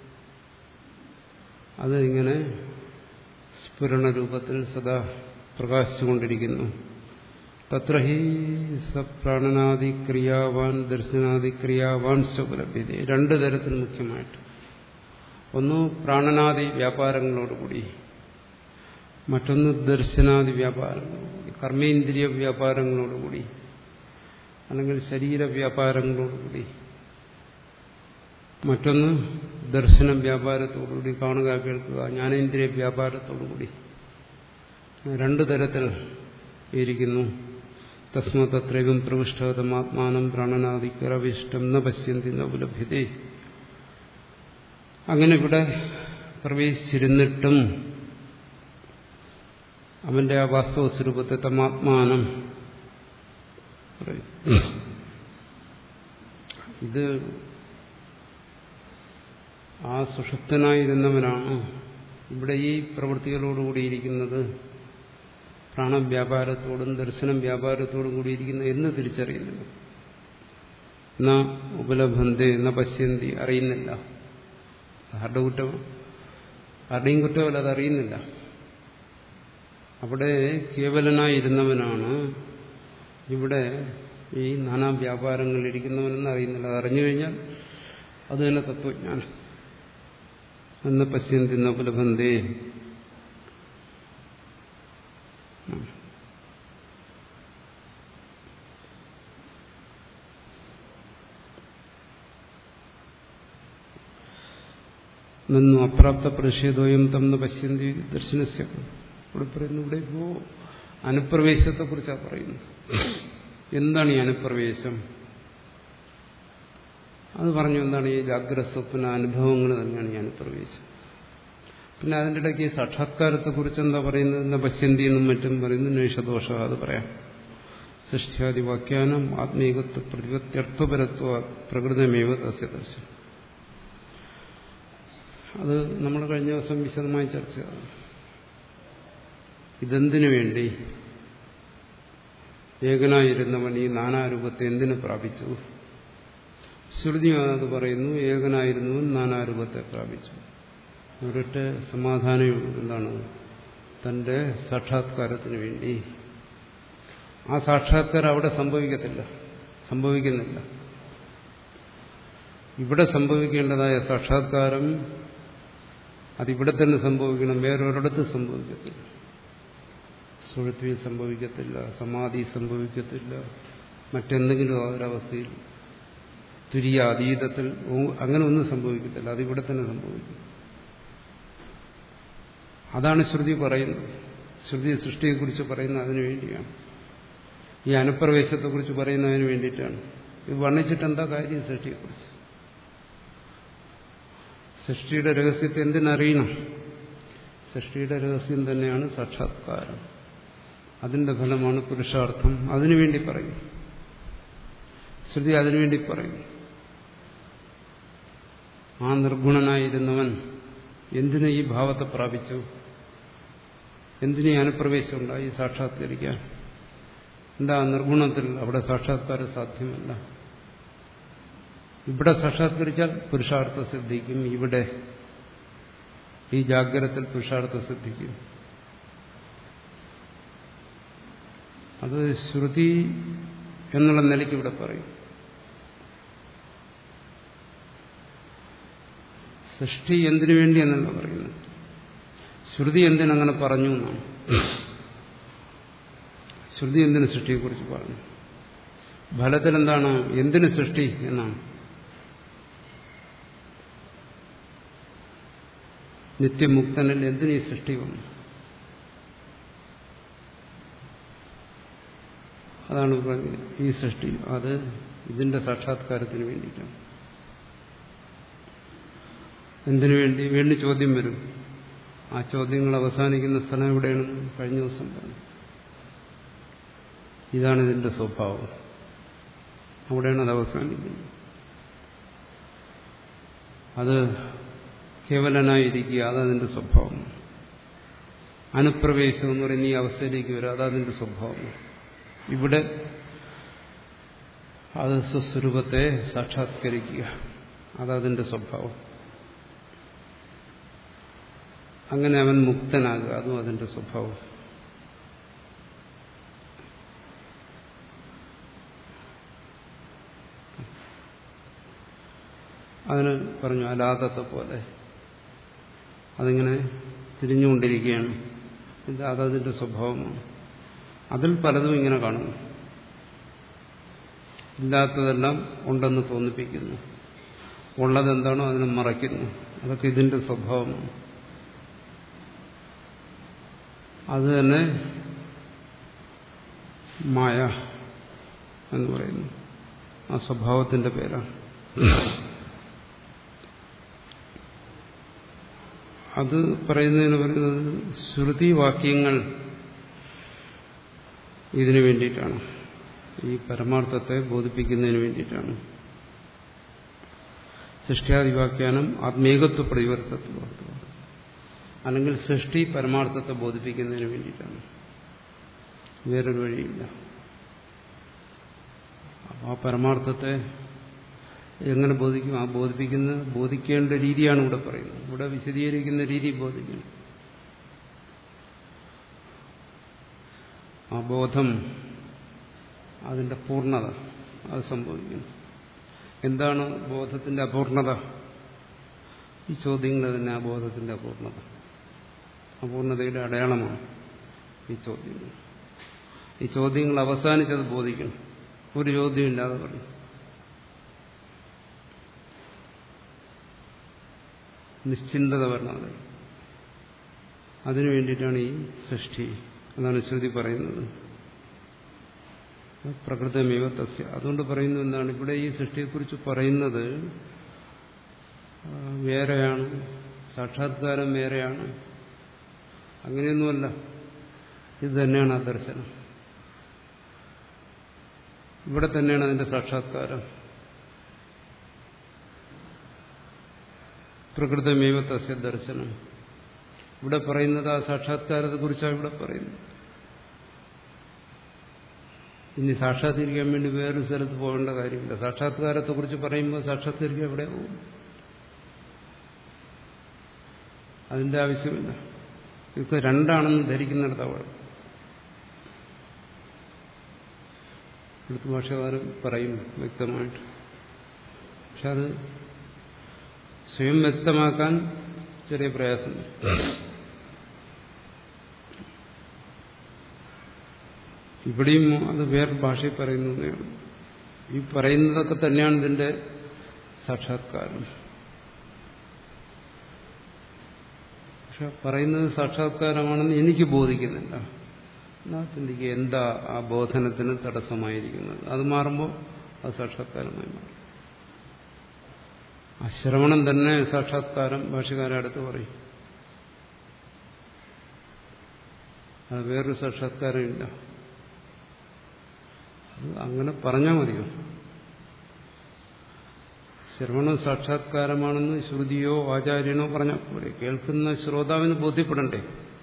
അത് ഇങ്ങനെ സ്ഫുരണ രൂപത്തിൽ സദാ പ്രകാശിച്ചുകൊണ്ടിരിക്കുന്നു. തത്ര ഹി സപ്രാണനാദിക്രിയാവാൻ ദർശനാദിക്രിയാവാൻ സ്വലഭ്യത. രണ്ടു തരത്തിൽ മുഖ്യമായിട്ട്. ഒന്ന് പ്രാണനാദി വ്യാപാരങ്ങളോടുകൂടി, മറ്റൊന്ന് ദർശനാദി വ്യാപാരങ്ങളോടുകൂടി, കർമ്മേന്ദ്രിയ വ്യാപാരങ്ങളോടുകൂടി, അല്ലെങ്കിൽ ശരീര വ്യാപാരങ്ങളോടുകൂടി, മറ്റൊന്ന് ദർശന വ്യാപാരത്തോടുകൂടി, കാണുക കേൾക്കുക, ജ്ഞാനേന്ദ്രിയ വ്യാപാരത്തോടുകൂടി. രണ്ടു തരത്തിൽ ഇരിക്കുന്നു. തസ്മാത് തത്രൈവം പ്രവിഷ്ടതമാത്മാനം പ്രാണനാദിക്കരവിഷ്ടം ന പശ്യന്തി ന ഉപലഭ്യതേ. അങ്ങനെ ഇവിടെ പ്രവേശിച്ചിരുന്നിട്ടും അവന്റെ ആ വാസ്തവ സ്വരൂപത്തെ തമാത്മാനം പറയും. ഇത് ആ സുഷുപ്തനായിരുന്നവനാണ് ഇവിടെ ഈ പ്രവൃത്തികളോടുകൂടിയിരിക്കുന്നത്, പ്രാണവ്യാപാരത്തോടും ദർശനം വ്യാപാരത്തോടും കൂടിയിരിക്കുന്നു എന്ന് തിരിച്ചറിയുന്നില്ല. ന ഉപലഭന്തി ന പശ്യന്തി, അറിയുന്നില്ല. ആരുടെ കുറ്റം? ആരുടെയും കുറ്റമല്ല, അതറിയുന്നില്ല. അവിടെ കേവലനായിരുന്നവനാണ് ഇവിടെ ഈ നാനാ വ്യാപാരങ്ങളിലിരിക്കുന്നവനെന്ന് അറിയുന്നില്ല. അതറിഞ്ഞു കഴിഞ്ഞാൽ അത് തന്നെ തത്വജ്ഞാനം. എന്ന് പശ്യന്തി ന പുലഭന്തേ. നിന്നു അപ്രാപ്ത പ്രതിഷേധോയം തമ്മിൽ പശ്യന്തി ദർശനസ്യ. ഇവിടെ പറയുന്നു, ഇവിടെ ഇപ്പോ അനുപ്രവേശത്തെ കുറിച്ചാണ് പറയുന്നത്. എന്താണ് ഈ അനുപ്രവേശം? അത് പറഞ്ഞു. എന്താണ് ഈ ജാഗ്രത സ്വപ്ന അനുഭവങ്ങൾ തന്നെയാണ് ഈ അനുപ്രവേശം. പിന്നെ അതിൻ്റെ ഇടയ്ക്ക് സാക്ഷാത്കാരത്തെക്കുറിച്ച് എന്താ പറയുന്നത്? പശ്യന്തി എന്നും മറ്റും പറയുന്നു. നേഷദോഷ അത് പറയാം. സൃഷ്ടിയാദി വാക്യാനം ആത്മീകത്വ പ്രതിപത്യർത്ഥപരത്വ പ്രകൃതമേവ തസ്യ ദർശനം. അത് നമ്മൾ കഴിഞ്ഞ ദിവസം വിശദമായി ചർച്ച ചെയ്തു. ഇതെന്തിനു വേണ്ടി ഏകനായിരുന്നവൻ ഈ നാനാരൂപത്തെ എന്തിനു പ്രാപിച്ചു? ശ്രുതി അത് പറയുന്നു, ഏകനായിരുന്നവൻ നാനാരൂപത്തെ പ്രാപിച്ചു. ഒരൊറ്റ സമാധാനം എന്താണ്? തന്റെ സാക്ഷാത്കാരത്തിന് വേണ്ടി. ആ സാക്ഷാത്കാരം അവിടെ സംഭവിക്കത്തില്ല, സംഭവിക്കുന്നില്ല. ഇവിടെ സംഭവിക്കേണ്ടതായ സാക്ഷാത്കാരം അതിവിടെ തന്നെ സംഭവിക്കണം, വേറൊരിടത്ത് സംഭവിക്കത്തില്ല. സുഷുപ്തിയിൽ സംഭവിക്കത്തില്ല, സമാധി സംഭവിക്കത്തില്ല, മറ്റെന്തെങ്കിലും ഒരവസ്ഥയിൽ തുര്യ അതീതത്തിൽ അങ്ങനെ ഒന്നും സംഭവിക്കത്തില്ല. അതിവിടെ തന്നെ സംഭവിക്കും. അതാണ് ശ്രുതി പറയുന്നത്. ശ്രുതി സൃഷ്ടിയെക്കുറിച്ച് പറയുന്നത് അതിനു വേണ്ടിയാണ്. ഈ അനുപ്രവേശത്തെക്കുറിച്ച് പറയുന്നതിന് വേണ്ടിയിട്ടാണ്. ഇത് വർണ്ണിച്ചിട്ട് എന്താ കാര്യം? സൃഷ്ടിയെക്കുറിച്ച്, സൃഷ്ടിയുടെ രഹസ്യത്തെ എന്തിനറിയണം? സൃഷ്ടിയുടെ രഹസ്യം തന്നെയാണ് സാക്ഷാത്കാരം. അതിന്റെ ഫലമാണ് പുരുഷാർത്ഥം. അതിനുവേണ്ടി പറയും ശ്രുതി, അതിനുവേണ്ടി പറയും. ആ നിർഗുണനായിരുന്നവൻ എന്തിനു ഈ ഭാവത്തെ പ്രാപിച്ചു? എന്തിനു ഈ അനുപ്രവേശം ഉണ്ടായി? സാക്ഷാത്കരിക്കാൻ. എന്താ നിർഗുണത്തിൽ അവിടെ സാക്ഷാത്കാരം സാധ്യമല്ല. ഇവിടെ സാക്ഷാത്കരിച്ചാൽ പുരുഷാർത്ഥ സിദ്ധിക്കും. ഇവിടെ ഈ ജാഗ്രതത്തിൽ പുരുഷാർത്ഥ സിദ്ധിക്കും. അത് ശ്രുതി എന്നുള്ള നിലയ്ക്ക് ഇവിടെ പറയും. സൃഷ്ടി എന്തിനു വേണ്ടി എന്നല്ല പറയുന്നത്. ശ്രുതി എന്തിനങ്ങനെ പറഞ്ഞു എന്നാണ്. ശ്രുതി എന്തിനു സൃഷ്ടിയെക്കുറിച്ച് പറഞ്ഞു? ഫലത്തിൽ എന്താണ്? എന്തിനു സൃഷ്ടി എന്നാണ്. നിത്യമുക്തനിൽ എന്തിനീ സൃഷ്ടി വന്നു? അതാണ് പറഞ്ഞത്. ഈ സൃഷ്ടി അത് ഇതിന്റെ സാക്ഷാത്കാരത്തിന് വേണ്ടിയിട്ടാണ്. എന്തിനു വേണ്ടി? വീണ്ടും ചോദ്യം വരും. ആ ചോദ്യങ്ങൾ അവസാനിക്കുന്ന സ്ഥലം എവിടെയാണ്? കഴിഞ്ഞ ദിവസം പറഞ്ഞു. ഇതാണ് ഇതിന്റെ സ്വഭാവം. അവിടെയാണ് അത് അവസാനിക്കുന്നത്. അത് കേവലനായിരിക്കുക, അതതിന്റെ സ്വഭാവം. അനുപ്രവേശം എന്ന് പറയുന്ന ഈ അവസ്ഥയിലേക്ക് വരിക, അതതിന്റെ സ്വഭാവം. ഇവിടെ അത് സ്വസ്വരൂപത്തെ സാക്ഷാത്കരിക്കുക, അതതിന്റെ സ്വഭാവം. അങ്ങനെ അവൻ മുക്തനാകുക, അതും അതിന്റെ സ്വഭാവം. അതിന് പറഞ്ഞു അലാദത്തെ പോലെ അതിങ്ങനെ തിരിഞ്ഞുകൊണ്ടിരിക്കുകയാണ്. ഇത് അതതിന്റെ സ്വഭാവമാണ്. അതിൽ പലതും ഇങ്ങനെ കാണുന്നു. ഇല്ലാത്തതെല്ലാം ഉണ്ടെന്ന് തോന്നിപ്പിക്കുന്നു. ഉള്ളതെന്താണോ അതിനെ മറയ്ക്കുന്നു. അതൊക്കെ ഇതിന്റെ സ്വഭാവമാണ്. അത് തന്നെ മായ എന്ന് പറയുന്നു. ആ സ്വഭാവത്തിന്റെ പേരാണ്. അത് പറയുന്നതിന് പറയുന്നത് ശ്രുതി വാക്യങ്ങൾ ഇതിനു വേണ്ടിയിട്ടാണ്. ഈ പരമാർത്ഥത്തെ ബോധിപ്പിക്കുന്നതിന് വേണ്ടിയിട്ടാണ്. സൃഷ്ടിയാദിവാക്യാനം ആത്മീകത്വ പ്രതിവർത്തത്വം, അല്ലെങ്കിൽ സൃഷ്ടി പരമാർത്ഥത്തെ ബോധിപ്പിക്കുന്നതിന് വേണ്ടിയിട്ടാണ്. വേറൊരു വഴിയില്ല. ആ പരമാർത്ഥത്തെ എങ്ങനെ ബോധിക്കും? ആ ബോധിപ്പിക്കുന്ന ബോധിക്കേണ്ട രീതിയാണ് ഇവിടെ പറയുന്നത്. ഇവിടെ വിശദീകരിക്കുന്ന രീതി ബോധിക്കണം. ആ ബോധം അതിന്റെ പൂർണ്ണത അത് സംഭവിക്കുന്നു. എന്താണ് ബോധത്തിന്റെ അപൂർണത? ഈ ചോദ്യങ്ങൾ തന്നെ ആ ബോധത്തിന്റെ അപൂർണത, അപൂർണതയുടെ അടയാളമാണ് ഈ ചോദ്യങ്ങൾ. ഈ ചോദ്യങ്ങൾ അവസാനിച്ചത് ബോധിക്കണം. ഒരു ചോദ്യമില്ലാതെ പറഞ്ഞു. നിശ്ചിന്തത വരണത്. അതിനു വേണ്ടിയിട്ടാണ് ഈ സൃഷ്ടി. അതാണ് ശ്രുതി പറയുന്നത്. പ്രകൃതമേവ തസ്യ. അതുകൊണ്ട് പറയുന്നു എന്താണ് ഇവിടെ ഈ സൃഷ്ടിയെക്കുറിച്ച് പറയുന്നത് വേറെയാണ്, സാക്ഷാത്കാരം വേറെയാണ്, അങ്ങനെയൊന്നുമല്ല. ഇത് തന്നെയാണ് ആ ദർശനം. ഇവിടെ തന്നെയാണ് അതിന്റെ സാക്ഷാത്കാരം. പ്രകൃതമേവ തസ്യ ദർശനം. ഇവിടെ പറയുന്നത് ആ സാക്ഷാത്കാരത്തെ കുറിച്ചാണ് ഇവിടെ പറയുന്നത്. ഇനി സാക്ഷാത്കരിക്കാൻ വേണ്ടി വേറൊരു സ്ഥലത്ത് പോകേണ്ട കാര്യമില്ല. സാക്ഷാത്കാരത്തെ കുറിച്ച് പറയുമ്പോൾ സാക്ഷാത്കരിക്കാൻ എവിടെ പോകും? അതിന്റെ ആവശ്യമില്ല. ഇതൊക്കെ രണ്ടാണെന്ന് ധരിക്കുന്നിടത്താണ്. അടുത്ത ഭാഷകാരൻ പറയും വ്യക്തമായിട്ട്. പക്ഷെ അത് സ്വയം വ്യക്തമാക്കാൻ ചെറിയ പ്രയാസമുണ്ട്. ഇവിടെയും അത് വേറെ ഭാഷയിൽ പറയുന്നതേ ഉള്ളൂ. ഈ പറയുന്നതൊക്കെ തന്നെയാണ് ഇതിന്റെ സാക്ഷാത്കാരം. പക്ഷെ പറയുന്നത് സാക്ഷാത്കാരമാണെന്ന് എനിക്ക് ബോധിക്കുന്നില്ല. എന്നാ ചിന്തിക്കുക, എന്താ ആ ബോധനത്തിന് തടസ്സമായിരിക്കുന്നത്? അത് മാറുമ്പോൾ അത് സാക്ഷാത്കാരമായി മാറും. ആ ശ്രവണം തന്നെ സാക്ഷാത്കാരം ഭാഷകാരുടെ അടുത്ത് പറയും. അത് വേറൊരു സാക്ഷാത്കാരമില്ല. അത് അങ്ങനെ പറഞ്ഞാൽ മതിയോ? ശ്രവണം സാക്ഷാത്കാരമാണെന്ന് ശ്രുതിയോ ആചാര്യനോ പറഞ്ഞാൽ പോരെ. കേൾക്കുന്ന ശ്രോതാവിന് ബോധ്യപ്പെടണ്ടേ?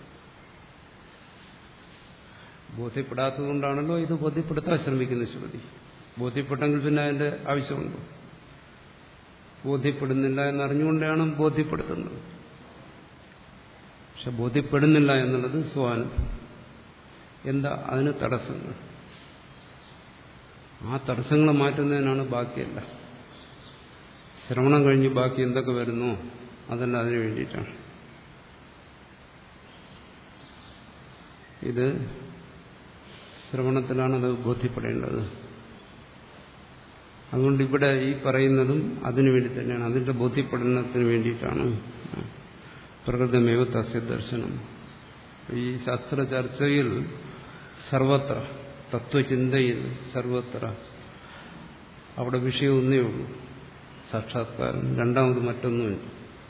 ബോധ്യപ്പെടാത്തതുകൊണ്ടാണല്ലോ ഇത് ബോധ്യപ്പെടുത്താൻ ശ്രമിക്കുന്ന ശ്രുതി. ബോധ്യപ്പെട്ടെങ്കിൽ പിന്നെ അതിന്റെ ആവശ്യമുണ്ടോ? ബോധ്യപ്പെടുന്നില്ല എന്നറിഞ്ഞുകൊണ്ടാണ് ബോധ്യപ്പെടുത്തുന്നത്. പക്ഷെ ബോധ്യപ്പെടുന്നില്ല എന്നുള്ളത് സ്വാനുഭവം. എന്താ അതിന് തടസ്സങ്ങൾ? ആ തടസ്സങ്ങൾ മാറ്റുന്നതിനാണ് ബാക്കിയല്ല. ശ്രവണം കഴിഞ്ഞ് ബാക്കി എന്തൊക്കെ വരുന്നോ അതെല്ലാം അതിനു വേണ്ടിയിട്ടാണ്. ഇത് ശ്രവണത്തിലാണ് അത് ബോധ്യപ്പെടേണ്ടത്. അതുകൊണ്ട് ഇവിടെ ഈ പറയുന്നതും അതിനു വേണ്ടി തന്നെയാണ്, അതിന്റെ ബോധ്യപ്പെടണത്തിന് വേണ്ടിയിട്ടാണ്. പ്രകൃതമേവ തസ്യ ദർശനം. ഈ ശാസ്ത്ര ചർച്ചയിൽ സർവത്ര, തത്വചിന്തയിൽ സർവത്ര അവിടെ വിഷയം ഒന്നേ ഉള്ളൂ, സാക്ഷാത്കാരം. രണ്ടാമത് മറ്റൊന്നുമില്ല.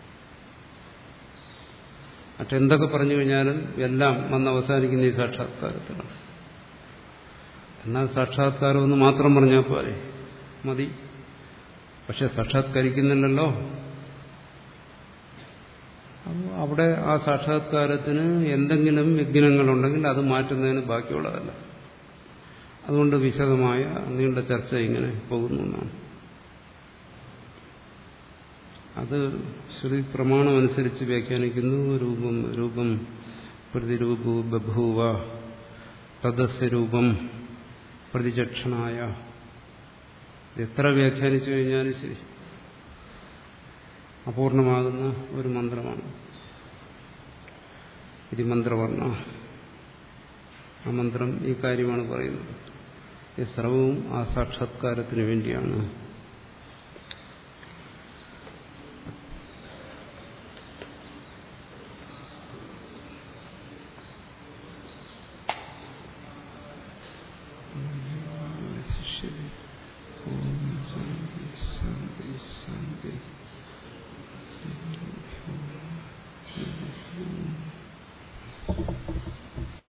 മറ്റെന്തൊക്കെ പറഞ്ഞു കഴിഞ്ഞാലും എല്ലാം വന്ന് അവസാനിക്കുന്ന ഈ സാക്ഷാത്കാരത്തിലാണ്. എന്നാൽ സാക്ഷാത്കാരം ഒന്ന് മാത്രം പറഞ്ഞാൽ പോരെ, മതി. പക്ഷെ സാക്ഷാത്കരിക്കുന്നില്ലല്ലോ. അപ്പോൾ അവിടെ ആ സാക്ഷാത്കാരത്തിന് എന്തെങ്കിലും വിഘ്നങ്ങളുണ്ടെങ്കിൽ അത് മാറ്റുന്നതിന് ബാക്കിയുള്ളതല്ല. അതുകൊണ്ട് വിശദമായ നീണ്ട ചർച്ച ഇങ്ങനെ പോകുന്നു എന്നാണ്. അത് ശ്രുതി പ്രമാണം അനുസരിച്ച് വ്യാഖ്യാനിക്കുന്നു. രൂപം രൂപം പ്രതിരൂപൂ ബഭൂവ തദസ്യ രൂപം പ്രതിചക്ഷണായ. എത്ര വ്യാഖ്യാനിച്ചു കഴിഞ്ഞാലും ശരി, അപൂർണമാകുന്ന ഒരു മന്ത്രമാണ്. ഇത് മന്ത്രവർണ്ണ. ആ മന്ത്രം ഈ കാര്യമാണ് പറയുന്നത്. ഈ സർവവും ആ സാക്ഷാത്കാരത്തിന് വേണ്ടിയാണ്.